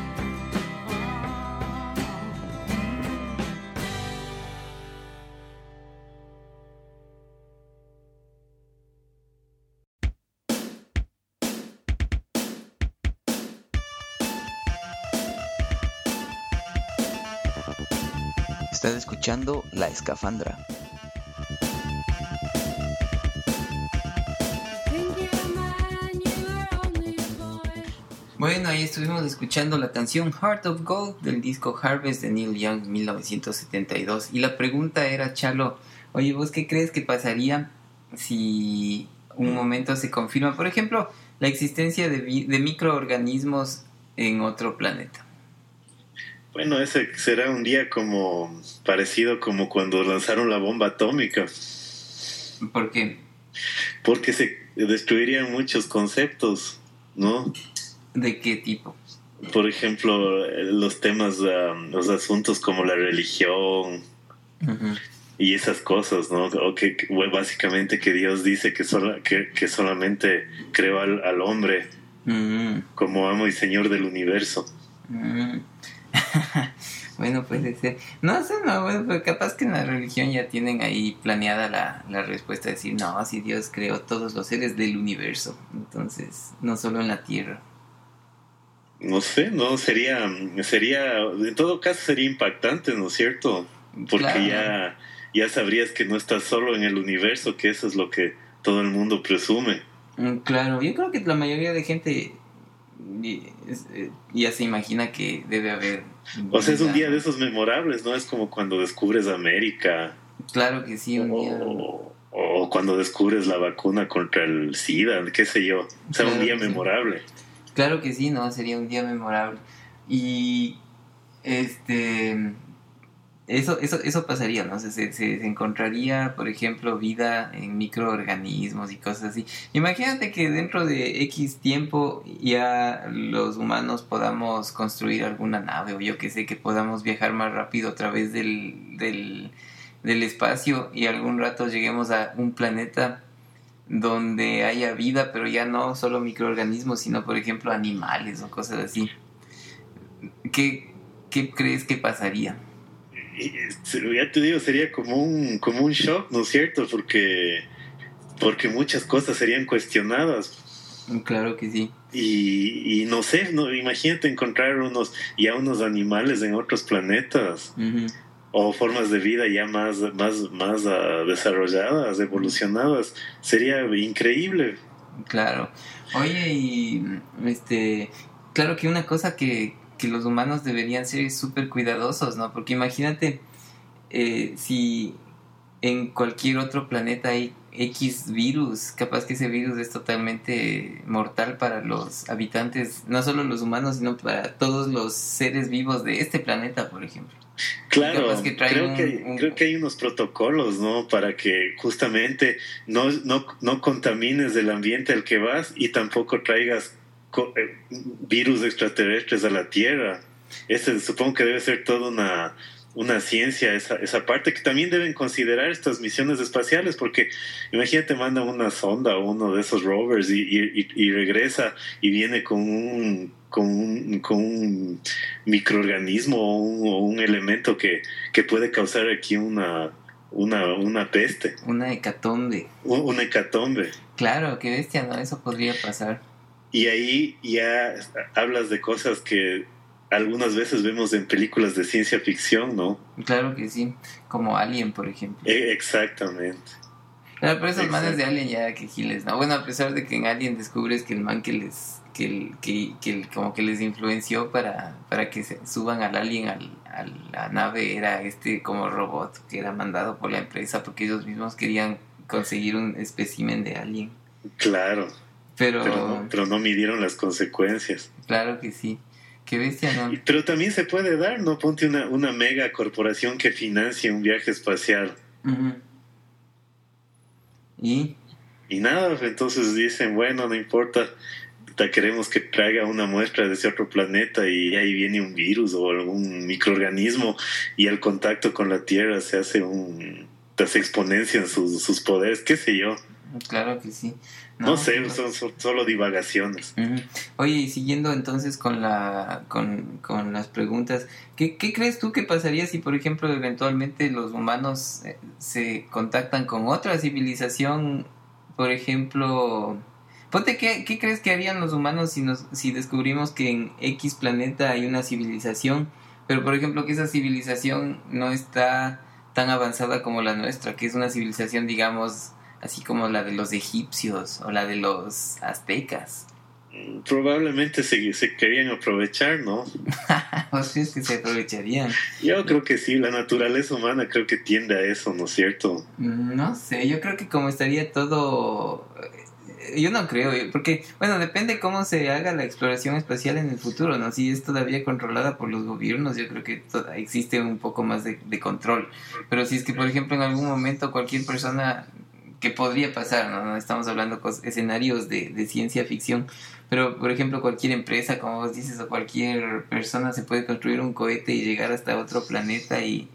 Estás escuchando La Escafandra. Bueno, ahí estuvimos escuchando la canción Heart of Gold del disco Harvest de Neil Young mil novecientos setenta y dos. Y la pregunta era, Chalo, oye, ¿vos qué crees que pasaría si un momento se confirma, por ejemplo, la existencia de, vi- de microorganismos en otro planeta? Bueno, ese será un día como parecido como cuando lanzaron la bomba atómica, Porque, porque se destruirían muchos conceptos, ¿no? ¿de qué tipo? Por ejemplo, eh, los temas, um, los asuntos como la religión Ujú. y esas cosas, ¿no? O que, que, bueno, básicamente que Dios dice que, sola, que, que solamente creó al, al hombre Mm, como amo y señor del universo. mm. Bueno, puede ser. No sé, no, bueno, pero capaz que en la religión ya tienen ahí planeada la, la respuesta, decir, no, si Dios creó todos los seres del universo, entonces, no solo en la Tierra. No sé, no sería, sería, en todo caso sería impactante, ¿no es cierto? Porque Claro. ya, ya sabrías que no estás solo en el universo, que eso es lo que todo el mundo presume. Mm, Claro, yo creo que la mayoría de gente y- es- eh, ya se imagina que debe haber. O sea, es un vida, día ¿no? de esos memorables, ¿no? Es como cuando descubres América Claro que sí, un día. o, o cuando descubres la vacuna contra el SIDA, qué sé yo. O sea, Claro un día que sí. memorable. Claro que sí, ¿no? Sería un día memorable. Y este eso, eso, eso pasaría, ¿no? Se, se, se encontraría, por ejemplo, vida en microorganismos y cosas así. Imagínate que dentro de X tiempo ya los humanos podamos construir alguna nave, o yo que sé, que podamos viajar más rápido a través del, del, del espacio y algún rato lleguemos a un planeta donde haya vida, pero ya no solo microorganismos, sino por ejemplo animales o cosas así. ¿Qué, qué crees que pasaría? Y, ya te digo, sería como un, como un shock, ¿no es cierto? Porque, porque muchas cosas serían cuestionadas. Claro que sí. Y, y no sé, no, imagínate encontrar unos ya unos animales en otros planetas Ujú. o formas de vida ya más, más, más uh, desarrolladas, evolucionadas. Sería increíble. Claro. Oye, y este, claro que una cosa que, que los humanos deberían ser súper cuidadosos, ¿no? Porque imagínate eh, si en cualquier otro planeta hay X virus, capaz que ese virus es totalmente mortal para los habitantes, no solo los humanos, sino para todos los seres vivos de este planeta, por ejemplo. Claro, Capaz que traen creo, un- que, un- creo que hay unos protocolos, ¿no? Para que justamente no, no, no contamines el ambiente al que vas y tampoco traigas co- eh, virus extraterrestres a la Tierra. Ese, supongo que debe ser toda una, una ciencia, esa, esa parte que también deben considerar estas misiones espaciales, porque imagínate, mandan una sonda o uno de esos rovers y, y, y regresa y viene con un, con un, con un microorganismo o un, o un elemento que, que puede causar aquí una, una, una peste, una hecatombe. un, una hecatombe. Claro, qué bestia, ¿no? Eso podría pasar. Y ahí ya hablas de cosas que algunas veces vemos en películas de ciencia ficción, ¿no? Claro que sí, como Alien, por ejemplo. E- exactamente. Claro, pero esos Exacto. manes de Alien ya que giles, ¿no? Bueno, a pesar de que en Alien descubres que el man que les, que, el, que, que el- como que les influenció para, para que se suban al Alien, al, a la nave, era este como robot que era mandado por la empresa porque ellos mismos querían conseguir un espécimen de Alien. Claro, Pero, pero no, pero no midieron las consecuencias. claro que sí. Qué bestia, ¿no? Y- Pero también se puede dar, ¿no? Ponte una, una mega corporación que financie un viaje espacial. Ujú. ¿Y? Y nada, entonces dicen, bueno, no importa, te queremos que traiga una muestra de ese otro planeta y ahí viene un virus o algún microorganismo y el contacto con la Tierra se hace un... se exponencian sus, sus poderes, qué sé yo. Claro que sí. No, no sé, no. Son, son solo divagaciones. Uh-huh. Oye, y siguiendo entonces con la con, con las preguntas, ¿qué, ¿qué crees tú que pasaría si, por ejemplo, eventualmente los humanos eh, se contactan con otra civilización? Por ejemplo, ponte, ¿qué, qué crees que harían los humanos si nos si descubrimos que en X planeta hay una civilización, pero por ejemplo que esa civilización no está tan avanzada como la nuestra, que es una civilización, digamos, así como la de los egipcios o la de los aztecas? Probablemente se, se querían aprovechar, ¿no? ¿Vos crees que se aprovecharían? Yo creo que sí, la naturaleza humana creo que tiende a eso, ¿no es cierto? No sé, yo creo que como estaría todo... Yo no creo, porque, bueno, depende cómo se haga la exploración espacial en el futuro, ¿no? Si es todavía controlada por los gobiernos, yo creo que to- existe un poco más de, de control. Pero si es que, por ejemplo, en algún momento cualquier persona, que podría pasar, ¿no? No estamos hablando de escenarios de, de ciencia ficción, pero, por ejemplo, cualquier empresa, como vos dices, o cualquier persona se puede construir un cohete y llegar hasta otro planeta y,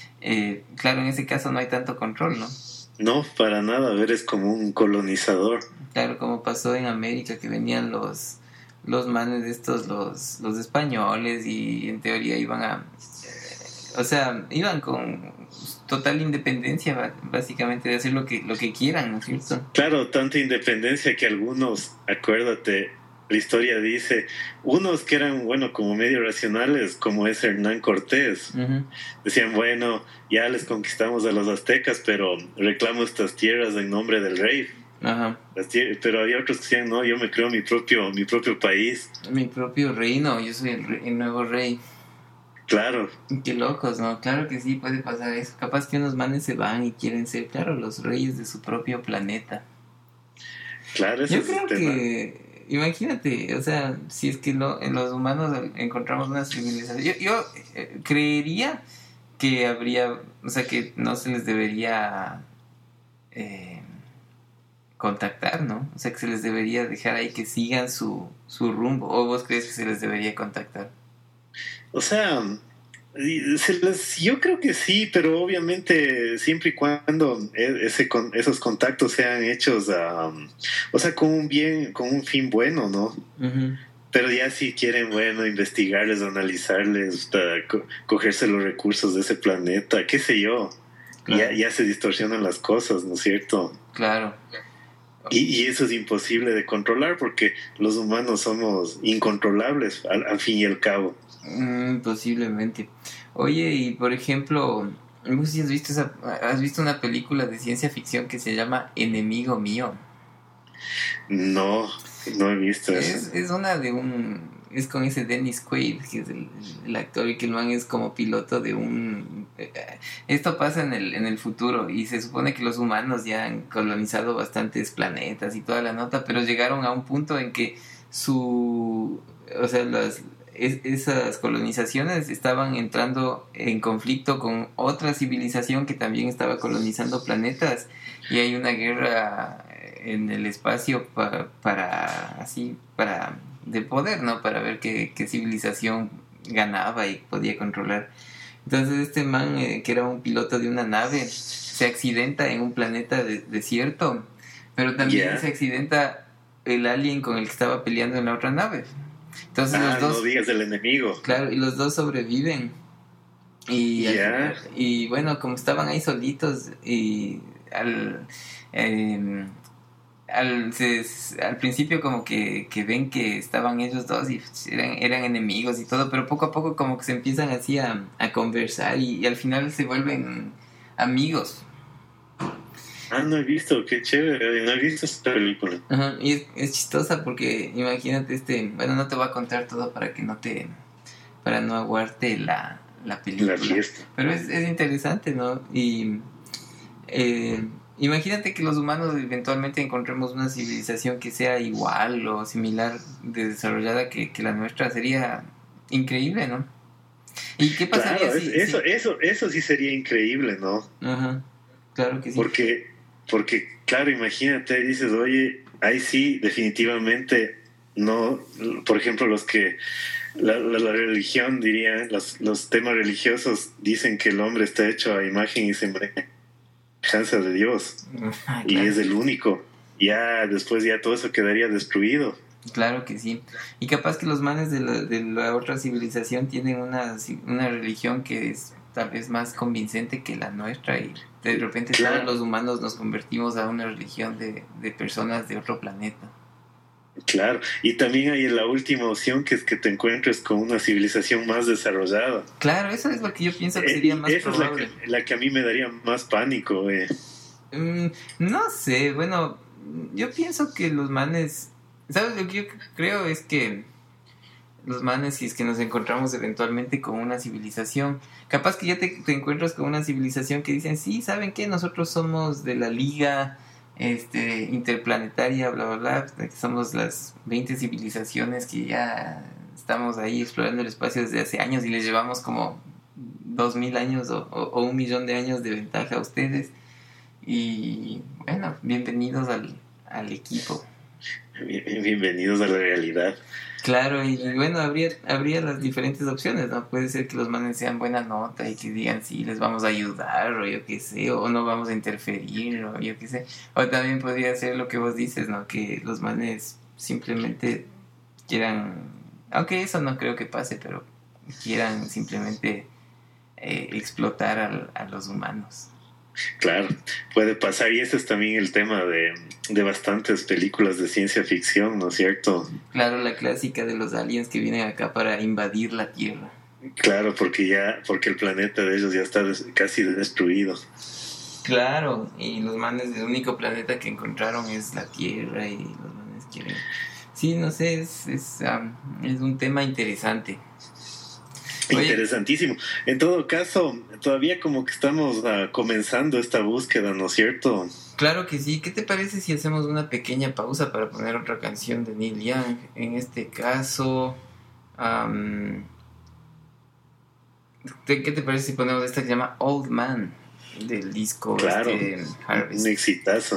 eh, claro, en ese caso no hay tanto control, ¿no? No, para nada, eres como un colonizador. Claro, como pasó en América, que venían los los manes estos, los los españoles, y en teoría iban a... Eh, o sea, iban con total independencia, básicamente, de hacer lo que lo que quieran, ¿no es cierto? Claro, tanta independencia que algunos, acuérdate, la historia dice, unos que eran, bueno, como medio racionales, como es Hernán Cortés, uh-huh. decían, bueno, ya les conquistamos a los aztecas, pero reclamo estas tierras en nombre del rey. Ajá. Tier- pero había otros que decían, no, yo me creo mi propio, mi propio país. Mi propio reino, yo soy el, re- el nuevo rey. Claro. Qué locos, ¿no? Claro que sí, puede pasar eso. Capaz que unos manes se van y quieren ser, claro, los reyes de su propio planeta. Claro, eso yo es creo el tema. que... Imagínate, o sea, si es que lo, en los humanos encontramos una civilización, yo, yo eh, creería que habría, o sea, que no se les debería eh, contactar, ¿no? O sea, que se les debería dejar ahí que sigan su, su rumbo. ¿O vos crees que se les debería contactar? O sea, se les, yo creo que sí, pero obviamente siempre y cuando ese, esos contactos sean hechos, um, o sea, con un bien, con un fin bueno, ¿no? Uh-huh. Pero ya si quieren, bueno, investigarles, analizarles, co- cogerse los recursos de ese planeta, qué sé yo, claro. ya, ya se distorsionan las cosas, ¿no es cierto? Claro. Y, y eso es imposible de controlar porque los humanos somos incontrolables al, al fin y al cabo. Mm, posiblemente. Oye, y por ejemplo, no sé si has visto esa, has visto una película de ciencia ficción que se llama Enemigo Mío. No, no he visto es, eso. Es una de un... Es con ese Dennis Quaid, que es el, el actor, y que el man es como piloto de un... Esto pasa en el, en el futuro, y se supone que los humanos ya han colonizado bastantes planetas y toda la nota, pero llegaron a un punto en que su... O sea, las... Es, esas colonizaciones estaban entrando en conflicto con otra civilización que también estaba colonizando planetas, y hay una guerra en el espacio pa, para así para de poder, ¿no? Para ver qué, qué civilización ganaba y podía controlar. Entonces este man, eh, que era un piloto de una nave, se accidenta en un planeta de, desierto, pero también yeah. se accidenta el alien con el que estaba peleando en la otra nave. Entonces ah, los dos, no digas el enemigo. Claro, y los dos sobreviven. Y, yeah. al, y bueno, como estaban ahí solitos, y al, eh, al, se, al principio como que, que ven que estaban ellos dos y eran, eran enemigos y todo, pero poco a poco como que se empiezan así a, a conversar, y, y al final se vuelven amigos. Ah, no he visto, qué chévere, no he visto esta película. Ajá, y es, es chistosa porque imagínate este, bueno, no te voy a contar todo para que no te, para no aguarte la, la película. La fiesta. Pero es, es interesante, ¿no? Y eh, imagínate que los humanos eventualmente encontremos una civilización que sea igual o similar de desarrollada que, que la nuestra, sería increíble, ¿no? ¿Y qué pasaría claro, si, es, eso, si... eso, eso sí sería increíble, ¿no? Ajá, claro que sí. Porque... Porque claro, imagínate, ahí dices, oye, ahí sí, definitivamente no, por ejemplo, los que, la, la, la religión diría, los, los temas religiosos dicen que el hombre está hecho a imagen y semejanza de Dios, Ah, y claro. es el único. Ya después ya todo eso quedaría destruido. Claro que sí. Y capaz que los manes de la, de la otra civilización tienen una, una religión que es tal vez más convincente que la nuestra y de repente Claro. todos los humanos nos convertimos a una religión de, de personas de otro planeta. Claro, y también hay la última opción, que es que te encuentres con una civilización más desarrollada. Claro, eso es lo que yo pienso que Eh, sería más Esa es la probable. que, la que a mí me daría más pánico. Eh. Mm, no sé, bueno, yo pienso que los manes, ¿sabes? Lo que yo creo es que los manes, si es que nos encontramos eventualmente con una civilización, capaz que ya te, te encuentras con una civilización que dicen, sí, ¿saben qué? Nosotros somos de la liga este interplanetaria, bla, bla, bla, que somos las veinte civilizaciones que ya estamos ahí explorando el espacio desde hace años y les llevamos como dos mil años o, o, o un millón de años de ventaja a ustedes. Y bueno, bienvenidos al, al equipo. Bienvenidos a la realidad. Claro, y bueno, habría, habría las diferentes opciones, ¿no? Puede ser que los manes sean buena nota y que digan sí, les vamos a ayudar, o yo qué sé, o no vamos a interferir, o yo qué sé. O también podría ser lo que vos dices, ¿no? Que los manes simplemente quieran, aunque eso no creo que pase, pero quieran simplemente eh, explotar al, a los humanos. Claro, puede pasar, y ese es también el tema de, de bastantes películas de ciencia ficción, ¿no es cierto? Claro, la clásica de los aliens que vienen acá para invadir la Tierra. Claro, porque ya, porque el planeta de ellos ya está des, casi destruido. Claro, y los manes, el único planeta que encontraron es la Tierra y los manes quieren... Sí, no sé, es, es, um, es un tema interesante. Oye. Interesantísimo. En todo caso, todavía como que estamos uh, comenzando esta búsqueda, ¿no es cierto? Claro que sí. ¿Qué te parece si hacemos una pequeña pausa para poner otra canción de Neil Young? En este caso, um, ¿qué te parece si ponemos esta que se llama Old Man del disco Claro, este, Harvest? un exitazo.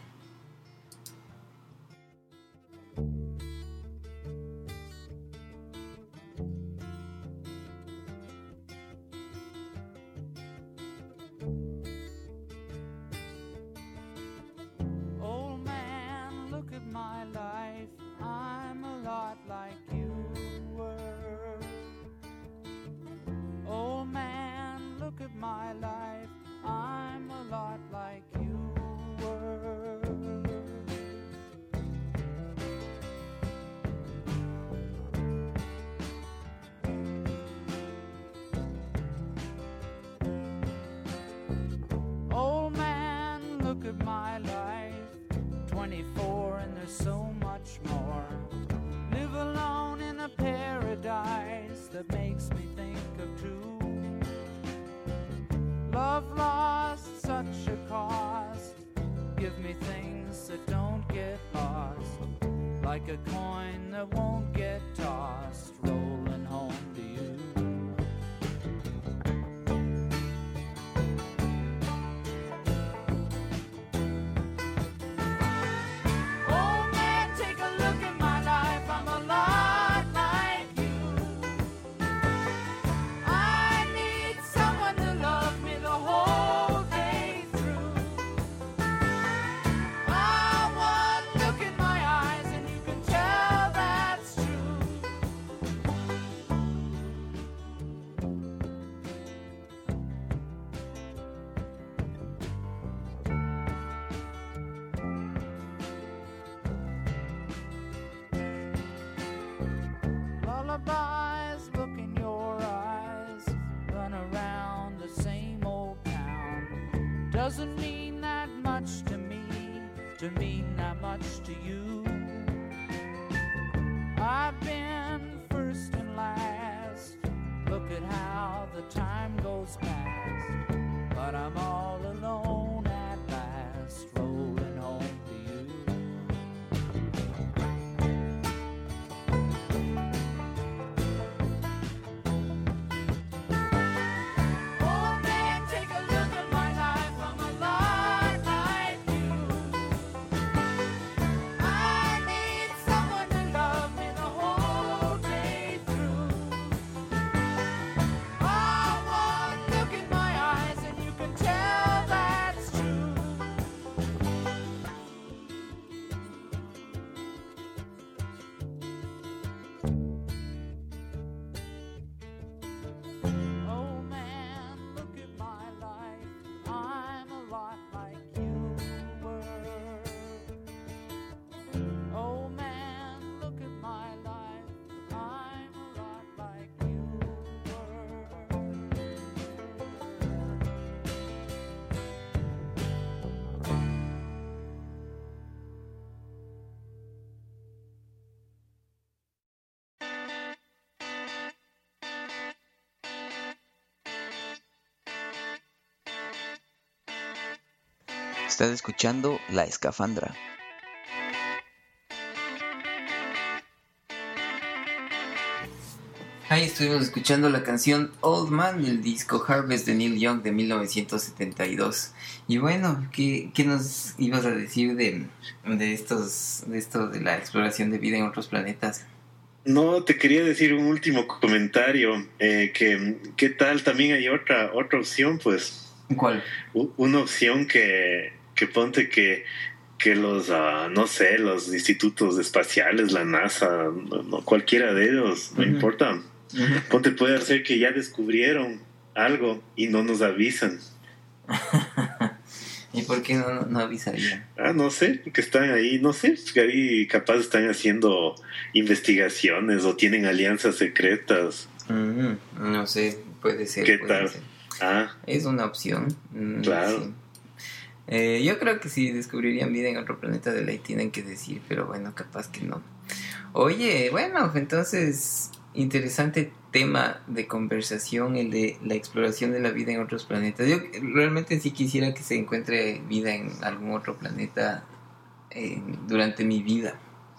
Old man, look at my life. I'm a lot like you were. Old man, look at my life. I'm a lot like you were. Old man, look at my life. twenty-four and there's so much more. Live alone in a paradise that makes me think of two. Love lost, such a cost. Give me things that don't get lost. Like a coin that won't get tossed. Rolling home to you. Old man, take a look at my life. I'm a lot like you. I need someone to love me the whole day through. I want look in my eyes and you can tell that's true. Lullabies, look in your eyes. Run around the same old town. Doesn't mean that much to me, to mean that much to you. I've been first and last. Look at how the time goes past. But I'm all alone at last, rolling home to you. Old man, take a look at my life. I'm a lot like you. Estás escuchando La Escafandra. Ahí estuvimos escuchando la canción Old Man del disco Harvest de Neil Young de mil novecientos setenta y dos. Y bueno, ¿qué, qué nos ibas a decir de, de estos de esto de la exploración de vida en otros planetas? No, te quería decir un último comentario, eh, que qué tal también hay otra otra opción, pues. ¿Cuál? U- Una opción que, que ponte que que los, uh, no sé, los institutos espaciales, la NASA, no, no, cualquiera de ellos, no Uh-huh. importa. Uh-huh. Ponte, puede ser que ya descubrieron algo y no nos avisan. ¿Y por qué no, no avisarían? Ah, no sé, porque están ahí, no sé, que ahí capaz están haciendo investigaciones o tienen alianzas secretas. Mm, no sé, puede ser. ¿Qué puede tal? ser. Ah, Es una opción. Mm, Claro. sí. Eh, yo creo que si descubrirían vida en otro planeta de ley tienen que decir, pero bueno, capaz que no. Oye, bueno, entonces, interesante tema de conversación el de la exploración de la vida en otros planetas. Yo realmente sí quisiera que se encuentre vida en algún otro planeta eh, durante mi vida.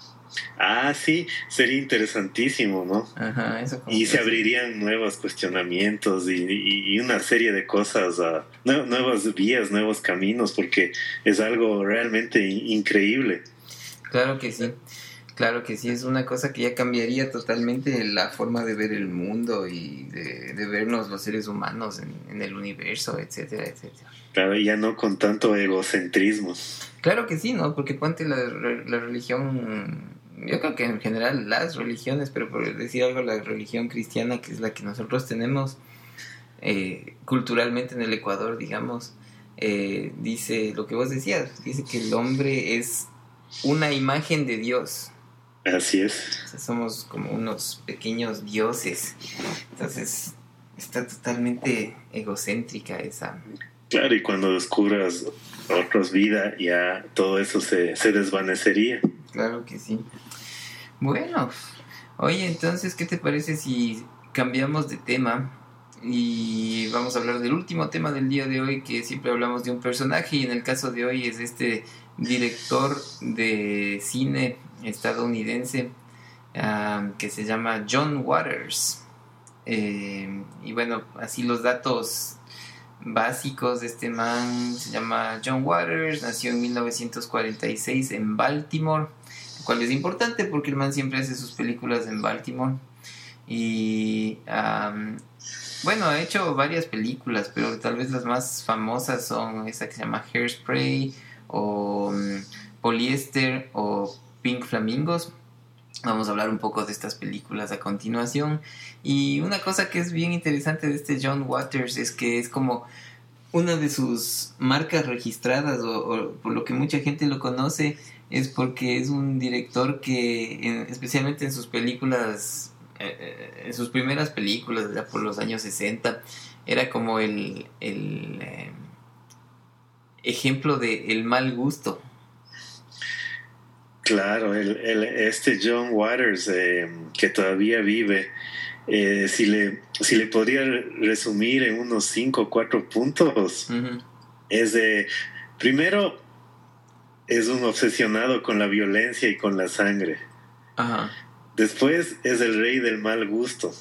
ah, sí, sería interesantísimo, ¿no? Ajá, eso como Y que se sí. abrirían nuevos cuestionamientos y, y- y una serie de cosas, uh, nue- nuevas vías, nuevos caminos, porque es algo realmente in- increíble. Claro que sí, claro que sí, es una cosa que ya cambiaría totalmente la forma de ver el mundo y de, de vernos los seres humanos en, en el universo, etcétera, etcétera. Claro, ya no con tanto egocentrismo. Claro que sí, ¿no? Porque ponte la, re- la religión, yo creo que en general las religiones, pero por decir algo, la religión cristiana, que es la que nosotros tenemos eh, culturalmente en el Ecuador, digamos, eh, dice lo que vos decías, dice que el hombre es una imagen de Dios. Así es. O sea, somos como unos pequeños dioses. Entonces, está totalmente egocéntrica esa. Claro, y cuando descubras otros vida, ya todo eso se, se desvanecería. Claro que sí. Bueno, oye, entonces, ¿qué te parece si cambiamos de tema? Y vamos a hablar del último tema del día de hoy, que siempre hablamos de un personaje, y en el caso de hoy es este director de cine estadounidense um, que se llama John Waters. Eh, y bueno, así los datos básicos de este man: se llama John Waters, nació en mil novecientos cuarenta y seis en Baltimore, lo cual es importante porque el man siempre hace sus películas en Baltimore. Y um, bueno, ha hecho varias películas, pero tal vez las más famosas son esa que se llama Hairspray, o um, Polyester, o Pink Flamingos. Vamos a hablar un poco de estas películas a continuación. Y una cosa que es bien interesante de este John Waters es que es como una de sus marcas registradas, o, o por lo que mucha gente lo conoce, es porque es un director que, en, especialmente en sus películas, eh, en sus primeras películas, ya por los años sesenta, era como el, el eh, ejemplo de el mal gusto. Claro, el, el, este John Waters, eh, que todavía vive, eh, si le si le podría resumir en unos cinco o cuatro puntos, Uh-huh. es de, primero, es un obsesionado con la violencia y con la sangre. Ajá. Después, es el rey del mal gusto.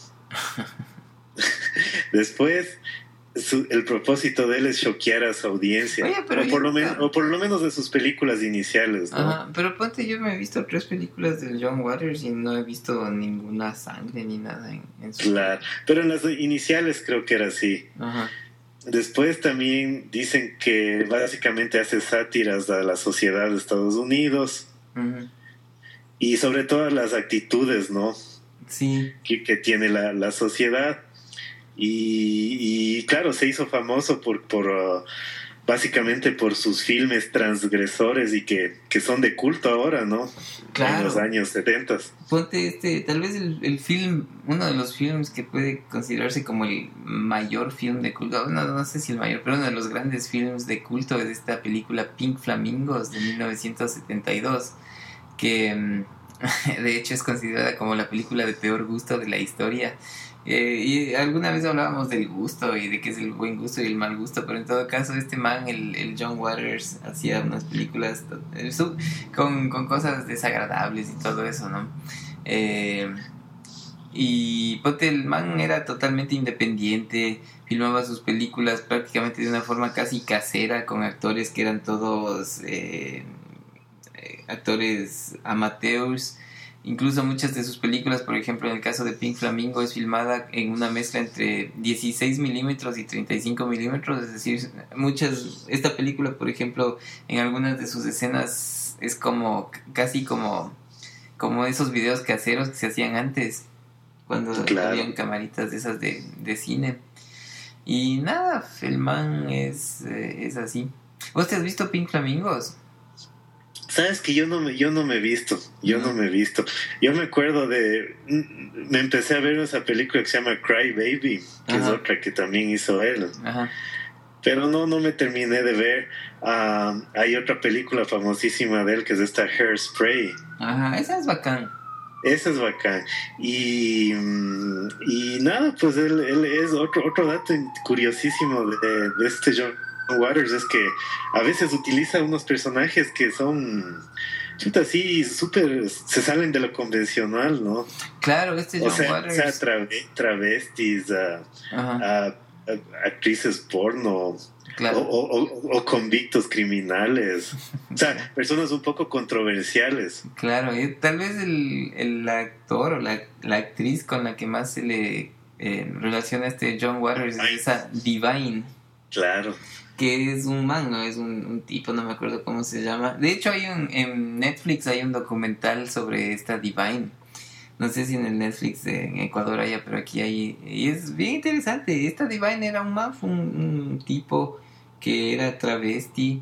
Después, su, el propósito de él es choquear a su audiencia. Oye, pero o, por ya- lo men- o por lo menos de sus películas iniciales, ¿no? Ajá, pero ponte, yo me he visto tres películas de John Waters y no he visto ninguna sangre ni nada en, en su... Claro, pero en las iniciales creo que era así. Ajá. Después también dicen que básicamente hace sátiras a la sociedad de Estados Unidos Ujú. y sobre todo las actitudes, ¿no?, Sí, que, que tiene la, la sociedad. Y, y claro, se hizo famoso por, por uh, básicamente por sus filmes transgresores y que, que son de culto ahora, ¿no? Claro. En los años setenta. ponte este, tal vez el, el film, uno de los films que puede considerarse como el mayor film de culto, no, no sé si el mayor, pero uno de los grandes films de culto es esta película Pink Flamingos de mil novecientos setenta y dos, que mm, de hecho es considerada como la película de peor gusto de la historia. Eh, y alguna vez hablábamos del gusto y de qué es el buen gusto y el mal gusto, pero en todo caso este man, el, el John Waters, hacía unas películas eh, sub, con, con cosas desagradables y todo eso, ¿no? Eh, y ponte, el man era totalmente independiente, filmaba sus películas prácticamente de una forma casi casera, con actores que eran todos eh, eh, actores amateurs. Incluso muchas de sus películas, por ejemplo en el caso de Pink Flamingo, es filmada en una mezcla entre dieciséis milímetros y treinta y cinco milímetros, es decir, muchas, esta película por ejemplo en algunas de sus escenas es como casi como como esos videos caseros que se hacían antes cuando Claro. habían camaritas de esas de, de cine. Y nada, el man es, eh, es así. ¿Vos te has visto Pink Flamingos? Sabes que yo no me, yo no me he visto, yo no. no me he visto. Yo me acuerdo de, me empecé a ver esa película que se llama Cry Baby, que Ajá. es otra que también hizo él. Ajá. Pero no, no me terminé de ver. Uh, hay otra película famosísima de él que es esta Hairspray. Ajá, esa es bacán. Esa es bacán. Y, y nada, pues él, él es otro, otro dato curiosísimo de, de este John Waters, es que a veces utiliza unos personajes que son chuta, así súper, se salen de lo convencional, ¿no? Claro, este John o sea, Waters. O sea, trave, travestis, uh, uh, uh, actrices porno, claro. o, o, o convictos criminales, o sea, personas un poco controversiales. Claro, y tal vez el, el actor o la, la actriz con la que más se le eh, relaciona a este John Waters es esa Divine. Claro. Que es un man, ¿no? Es un, un tipo, no me acuerdo cómo se llama. De hecho, hay un en Netflix hay un documental sobre esta Divine. No sé si en el Netflix de, en Ecuador haya, pero aquí hay. Y es bien interesante. Esta Divine era un man, un, un tipo que era travesti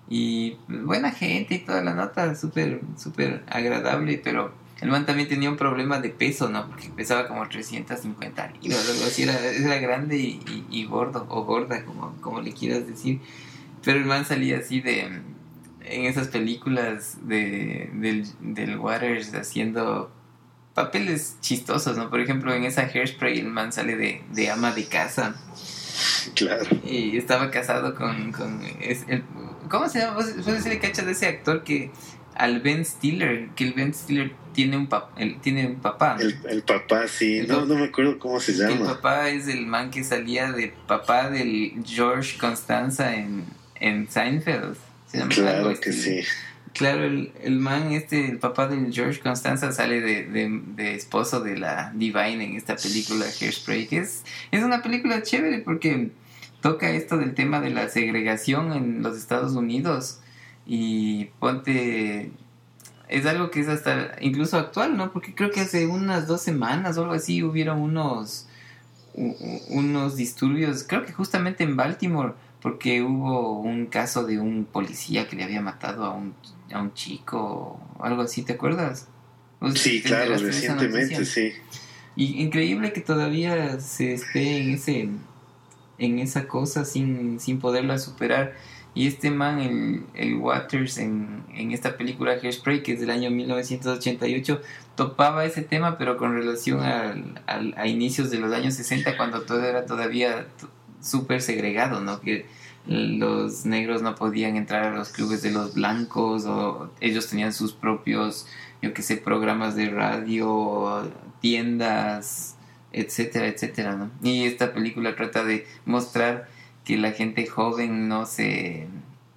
y buena gente y toda la nota, súper, súper agradable, pero el man también tenía un problema de peso, ¿no? Porque pesaba como trescientas cincuenta libras, algo así, era, era grande y, y, y gordo, o gorda, como, como le quieras decir. Pero el man salía así de, en esas películas de, del, del Waters haciendo papeles chistosos, ¿no? Por ejemplo, en esa Hairspray el man sale de, de ama de casa. Claro. Y estaba casado con... con es el, ¿cómo se llama? ¿Vos, vos le cachas de ese actor que... al Ben Stiller, que el Ben Stiller tiene un, pap, el, tiene un papá. El, el papá, sí, el no, papá, no me acuerdo cómo se llama. El papá es el man que salía de papá del George Constanza en, en Seinfeld. ¿Se llama? Claro que sí. Claro, el, el man este, el papá del George Constanza sale de, de, de esposo de la Divine en esta película Hairspray, que es, es una película chévere porque toca esto del tema de la segregación en los Estados Unidos. Y ponte, es algo que es hasta incluso actual, ¿no? Porque creo que hace unas dos semanas o algo así hubieron unos unos disturbios, creo que justamente en Baltimore, porque hubo un caso de un policía que le había matado a un a un chico o algo así, ¿te acuerdas? Sí, claro, recientemente, sí. Y increíble que todavía se esté en ese en esa cosa sin sin poderla superar. Y este man, el, el Waters, en, en esta película Hairspray, que es del año mil novecientos ochenta y ocho, topaba ese tema, pero con relación al, al, a inicios de los años sesenta, cuando todo era todavía t- súper segregado, ¿no? Que los negros no podían entrar a los clubes de los blancos, o ellos tenían sus propios, yo qué sé, programas de radio, tiendas, etcétera, etcétera, ¿no? Y esta película trata de mostrar que la gente joven no se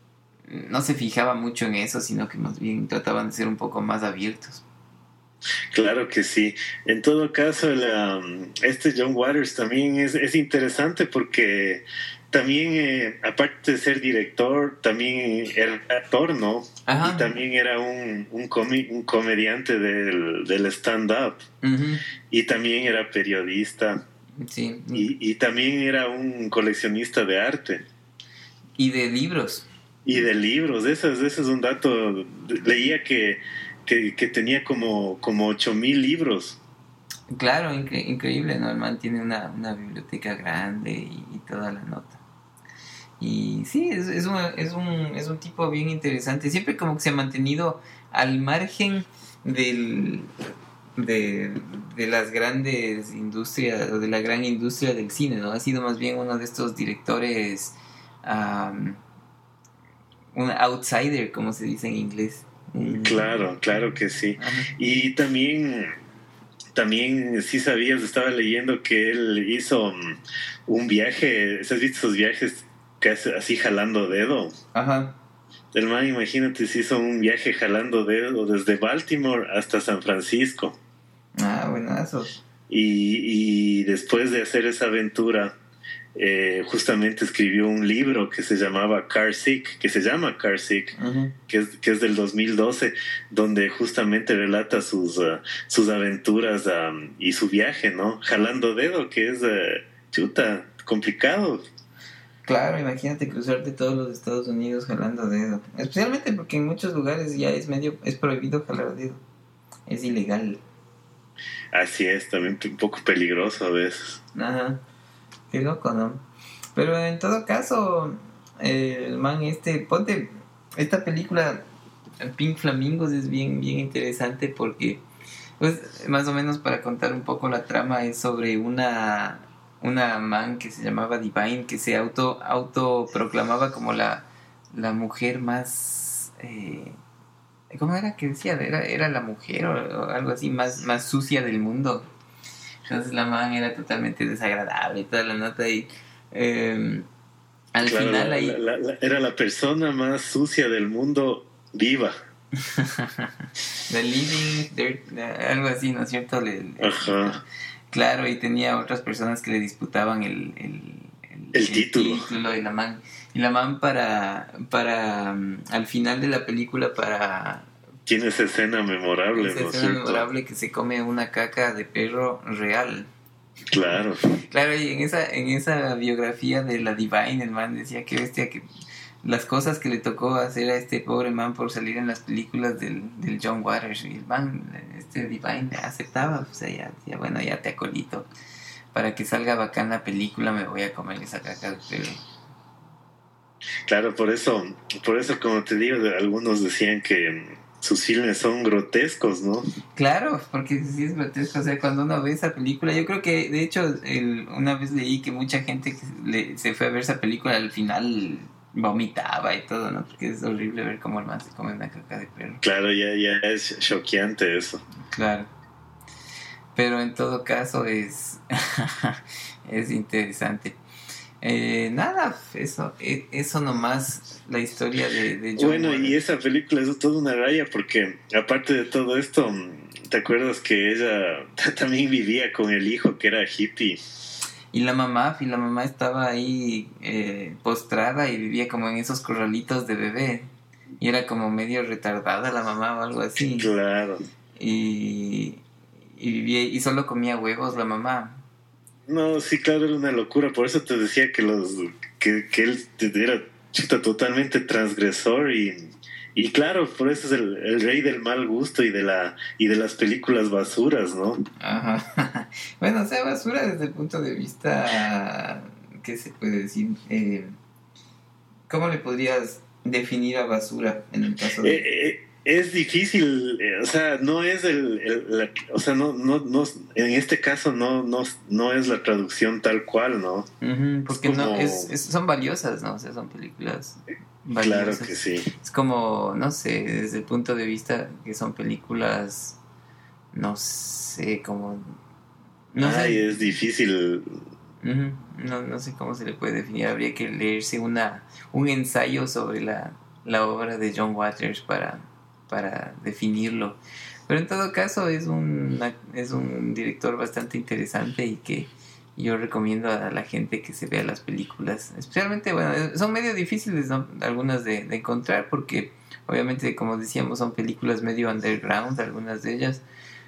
no se fijaba mucho en eso, sino que más bien trataban de ser un poco más abiertos. Claro que sí. En todo caso, el, um, este John Waters también es, es interesante porque también, eh, aparte de ser director, también era actor, ¿no? Ajá. Y también era un, un, comi- un comediante del, del stand-up. Uh-huh. Y también era periodista. Sí. Y, y también era un coleccionista de arte. Y de libros. Y de libros, ese, ese es un dato. Leía que, que, que tenía como, como ocho mil libros. Claro, incre- increíble, ¿no? El man tiene una, una biblioteca grande y, y toda la nota. Y sí, es, es, un, es, un, es un tipo bien interesante. Siempre como que se ha mantenido al margen del... de, de las grandes industrias, o de la gran industria del cine, ¿no? Ha sido más bien uno de estos directores, um, un outsider, como se dice en inglés. Claro, claro que sí. Ajá. Y también, también, sí sabías, estaba leyendo que él hizo um, un viaje, ¿has visto esos viajes que hace así jalando dedo? Ajá. El man, imagínate, se hizo un viaje jalando dedo desde Baltimore hasta San Francisco. Ah, buenazo. Y, y después de hacer esa aventura, eh, justamente escribió un libro que se llamaba Car Sick, que se llama Car Sick, Uh-huh. que es, que es del dos mil doce, donde justamente relata sus, uh, sus aventuras um, y su viaje, ¿no? Jalando dedo, que es, uh, chuta, complicado. Claro, imagínate cruzarte todos los Estados Unidos jalando dedo. Especialmente porque en muchos lugares ya es medio, es prohibido jalar dedo. Es ilegal. Así es, también un poco peligroso a veces. Ajá. Qué loco, ¿no? Pero en todo caso, el man este, ponte, esta película Pink Flamingos es bien, bien interesante porque, pues, más o menos para contar un poco la trama, es sobre una, una man que se llamaba Divine, que se auto, auto proclamaba como la, la mujer más, eh, ¿cómo era que decía? Era, era la mujer o, o algo así, más, más sucia del mundo. Entonces la man era totalmente desagradable y toda la nota y eh, al Claro, final la- ahí... la- la- era la persona más sucia del mundo viva. The Living Dirt, algo así, ¿no es cierto? Le- le- Ajá. Claro, y tenía otras personas que le disputaban el, el, El título. título y la man, y la man para, para um, al final de la película, para Tiene esa escena memorable, esa ¿no es escena cierto? memorable que se come una caca de perro real. Claro. Claro, y en esa, en esa biografía de la Divine, el man decía que bestia, que las cosas que le tocó hacer a este pobre man por salir en las películas del, del John Waters, y el man, este Divine, aceptaba, o sea, ya, ya, bueno, ya te acolito, para que salga bacán la película me voy a comer esa caca de perro. Claro, por eso, por eso, como te digo, algunos decían que sus filmes son grotescos, ¿no? Claro, porque sí es grotesco, o sea, cuando uno ve esa película, yo creo que, de hecho, el, una vez leí que mucha gente que le, se fue a ver esa película, al final vomitaba y todo, ¿no? Porque es horrible ver cómo el man se come una caca de perro. Claro, ya, ya es choqueante eso. Claro. Pero en todo caso es, es interesante. Eh, nada, eso, eh, eso nomás, la historia de, de John Bueno, Waters. y esa película es toda una raya porque, aparte de todo esto, ¿te acuerdas que ella también vivía con el hijo que era hippie? Y la mamá, y la mamá estaba ahí eh, postrada y vivía como en esos corralitos de bebé. Y era como medio retardada la mamá o algo así. Claro. Y, y vivía, y solo comía huevos la mamá. No, sí, claro, era una locura. Por eso te decía que los que, que él era chuta, totalmente transgresor y, y claro, por eso es el, el rey del mal gusto y de la y de las películas basuras, ¿no? Ajá. Bueno, o sea, basura desde el punto de vista, ¿qué se puede decir? Eh, ¿Cómo le podrías definir a basura en el caso de... Eh, eh, es difícil, eh, o sea, no es el, el la- o sea, no, no, no, en este caso no, no, no es la traducción tal cual, ¿no? Ujú, porque es no, como- es, es- son valiosas, ¿no? O sea, son películas valiosas. Claro que sí. Es como, no sé, desde el punto de vista que son películas, no sé, como... No Ay, sé. es difícil. Ujú, no, no sé cómo se le puede definir. Habría que leerse una un ensayo sobre la, la obra de John Waters para, para definirlo. Pero en todo caso es un, es un director bastante interesante y que yo recomiendo a la gente que se vea las películas. Especialmente, bueno, son medio difíciles, ¿no? Algunas de, de encontrar porque obviamente, como decíamos, son películas medio underground, algunas de ellas.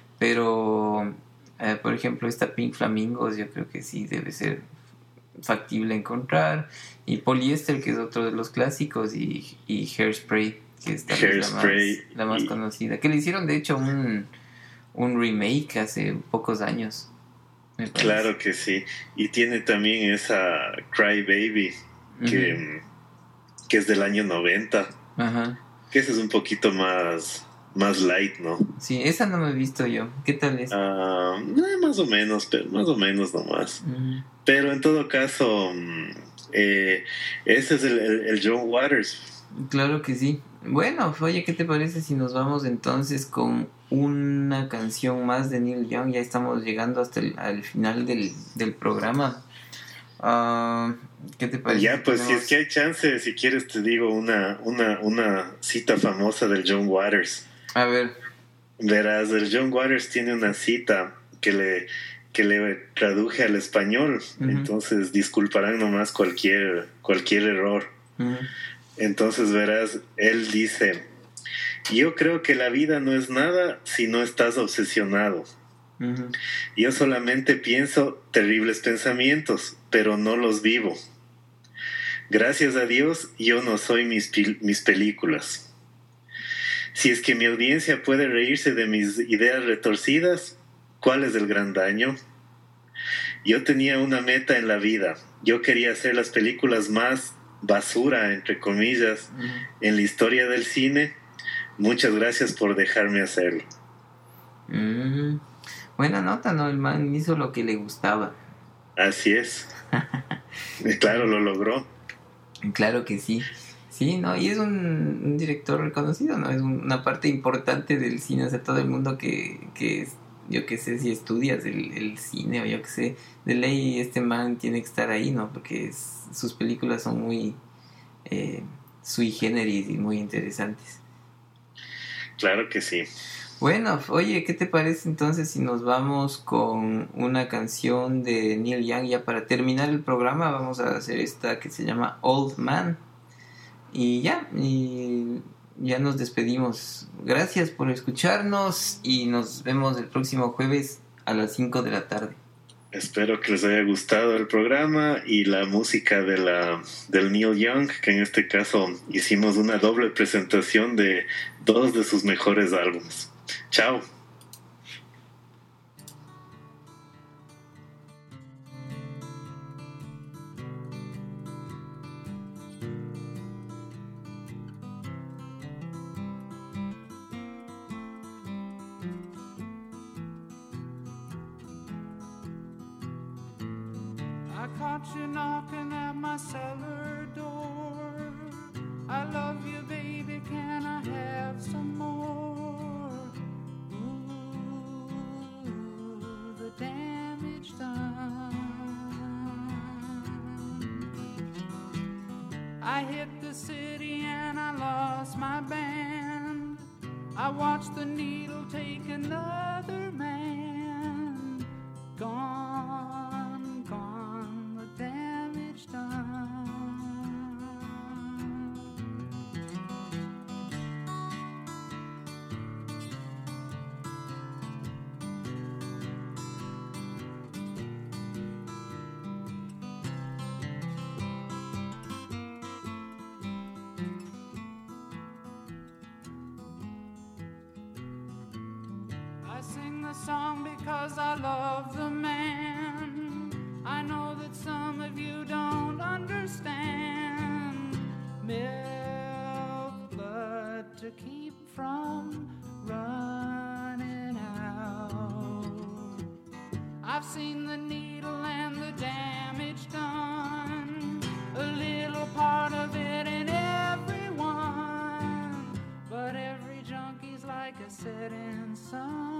Pero... Eh, por ejemplo, esta Pink Flamingos yo creo que sí debe ser factible encontrar. Y Polyester, que es otro de los clásicos, y, y Hairspray, que es tal vez la más, Hairspray, la más y- conocida. Que le hicieron, de hecho, un, un remake hace pocos años. me parece. Claro que sí. Y tiene también esa Cry Baby, que, que es del año noventa. Ajá. Que ese es un poquito más, más light, ¿no? Sí, esa no me he visto yo. ¿Qué tal es? Uh, eh, más o menos, pero más o menos nomás. Uh-huh. Pero en todo caso, eh, ese es el, el, el John Waters. Claro que sí. Bueno, oye, ¿qué te parece si nos vamos entonces con una canción más de Neil Young? Ya estamos llegando hasta el al final del, del programa. Uh, ¿Qué te parece? Ya, pues si es que hay chance, si quieres te digo una, una, una cita famosa del John Waters. A ver. Verás, el John Waters tiene una cita que le, que le traduje al español. Uh-huh. Entonces disculparán nomás cualquier, cualquier error. Uh-huh. Entonces verás, él dice: yo creo que la vida no es nada si no estás obsesionado. Uh-huh. Yo solamente pienso terribles pensamientos, pero no los vivo. Gracias a Dios, yo no soy mis, mis películas. Si es que mi audiencia puede reírse de mis ideas retorcidas, ¿cuál es el gran daño? Yo tenía una meta en la vida. Yo quería hacer las películas más basura, entre comillas, uh-huh. en la historia del cine. Muchas gracias por dejarme hacerlo. Uh-huh. Buena nota, ¿no? El man hizo lo que le gustaba. Así es. Claro, lo logró. Claro que sí. Sí, ¿no? Y es un, un director reconocido, ¿no? Es un, una parte importante del cine. O sea, todo el mundo que, que yo que sé, si estudias el, el cine o yo que sé, de ley este man tiene que estar ahí, ¿no? Porque es, sus películas son muy eh, sui generis y muy interesantes. Claro que sí. Bueno, oye, ¿qué te parece entonces si nos vamos con una canción de Neil Young? Ya para terminar el programa vamos a hacer esta que se llama Old Man. Y ya, y ya nos despedimos. Gracias por escucharnos y nos vemos el próximo jueves a las cinco de la tarde. Espero que les haya gustado el programa y la música de la, del Neil Young, que en este caso hicimos una doble presentación de dos de sus mejores álbumes. Chao. I caught you knocking at my cellar door. I love you, baby, can I have some more? Ooh, the damage done. I hit the city and I lost my band. I watched the needle take another man. Gone, gone, the damage done. I sing the song because I love the man. I know that some of you don't understand. Milk, blood to keep from running out. I've seen the needle and the damage done. A little part of it in everyone. But every junkie's like a setting sun.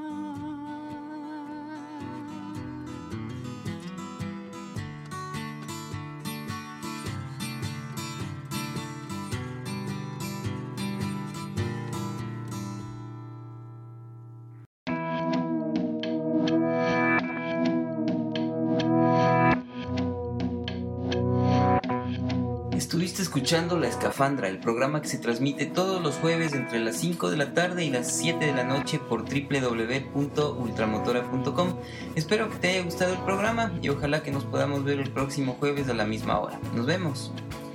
Estuviste escuchando La Escafandra, el programa que se transmite todos los jueves entre las cinco de la tarde y las siete de la noche por doble u doble u doble u punto ultramotora punto com. Espero que te haya gustado el programa y ojalá que nos podamos ver el próximo jueves a la misma hora. Nos vemos.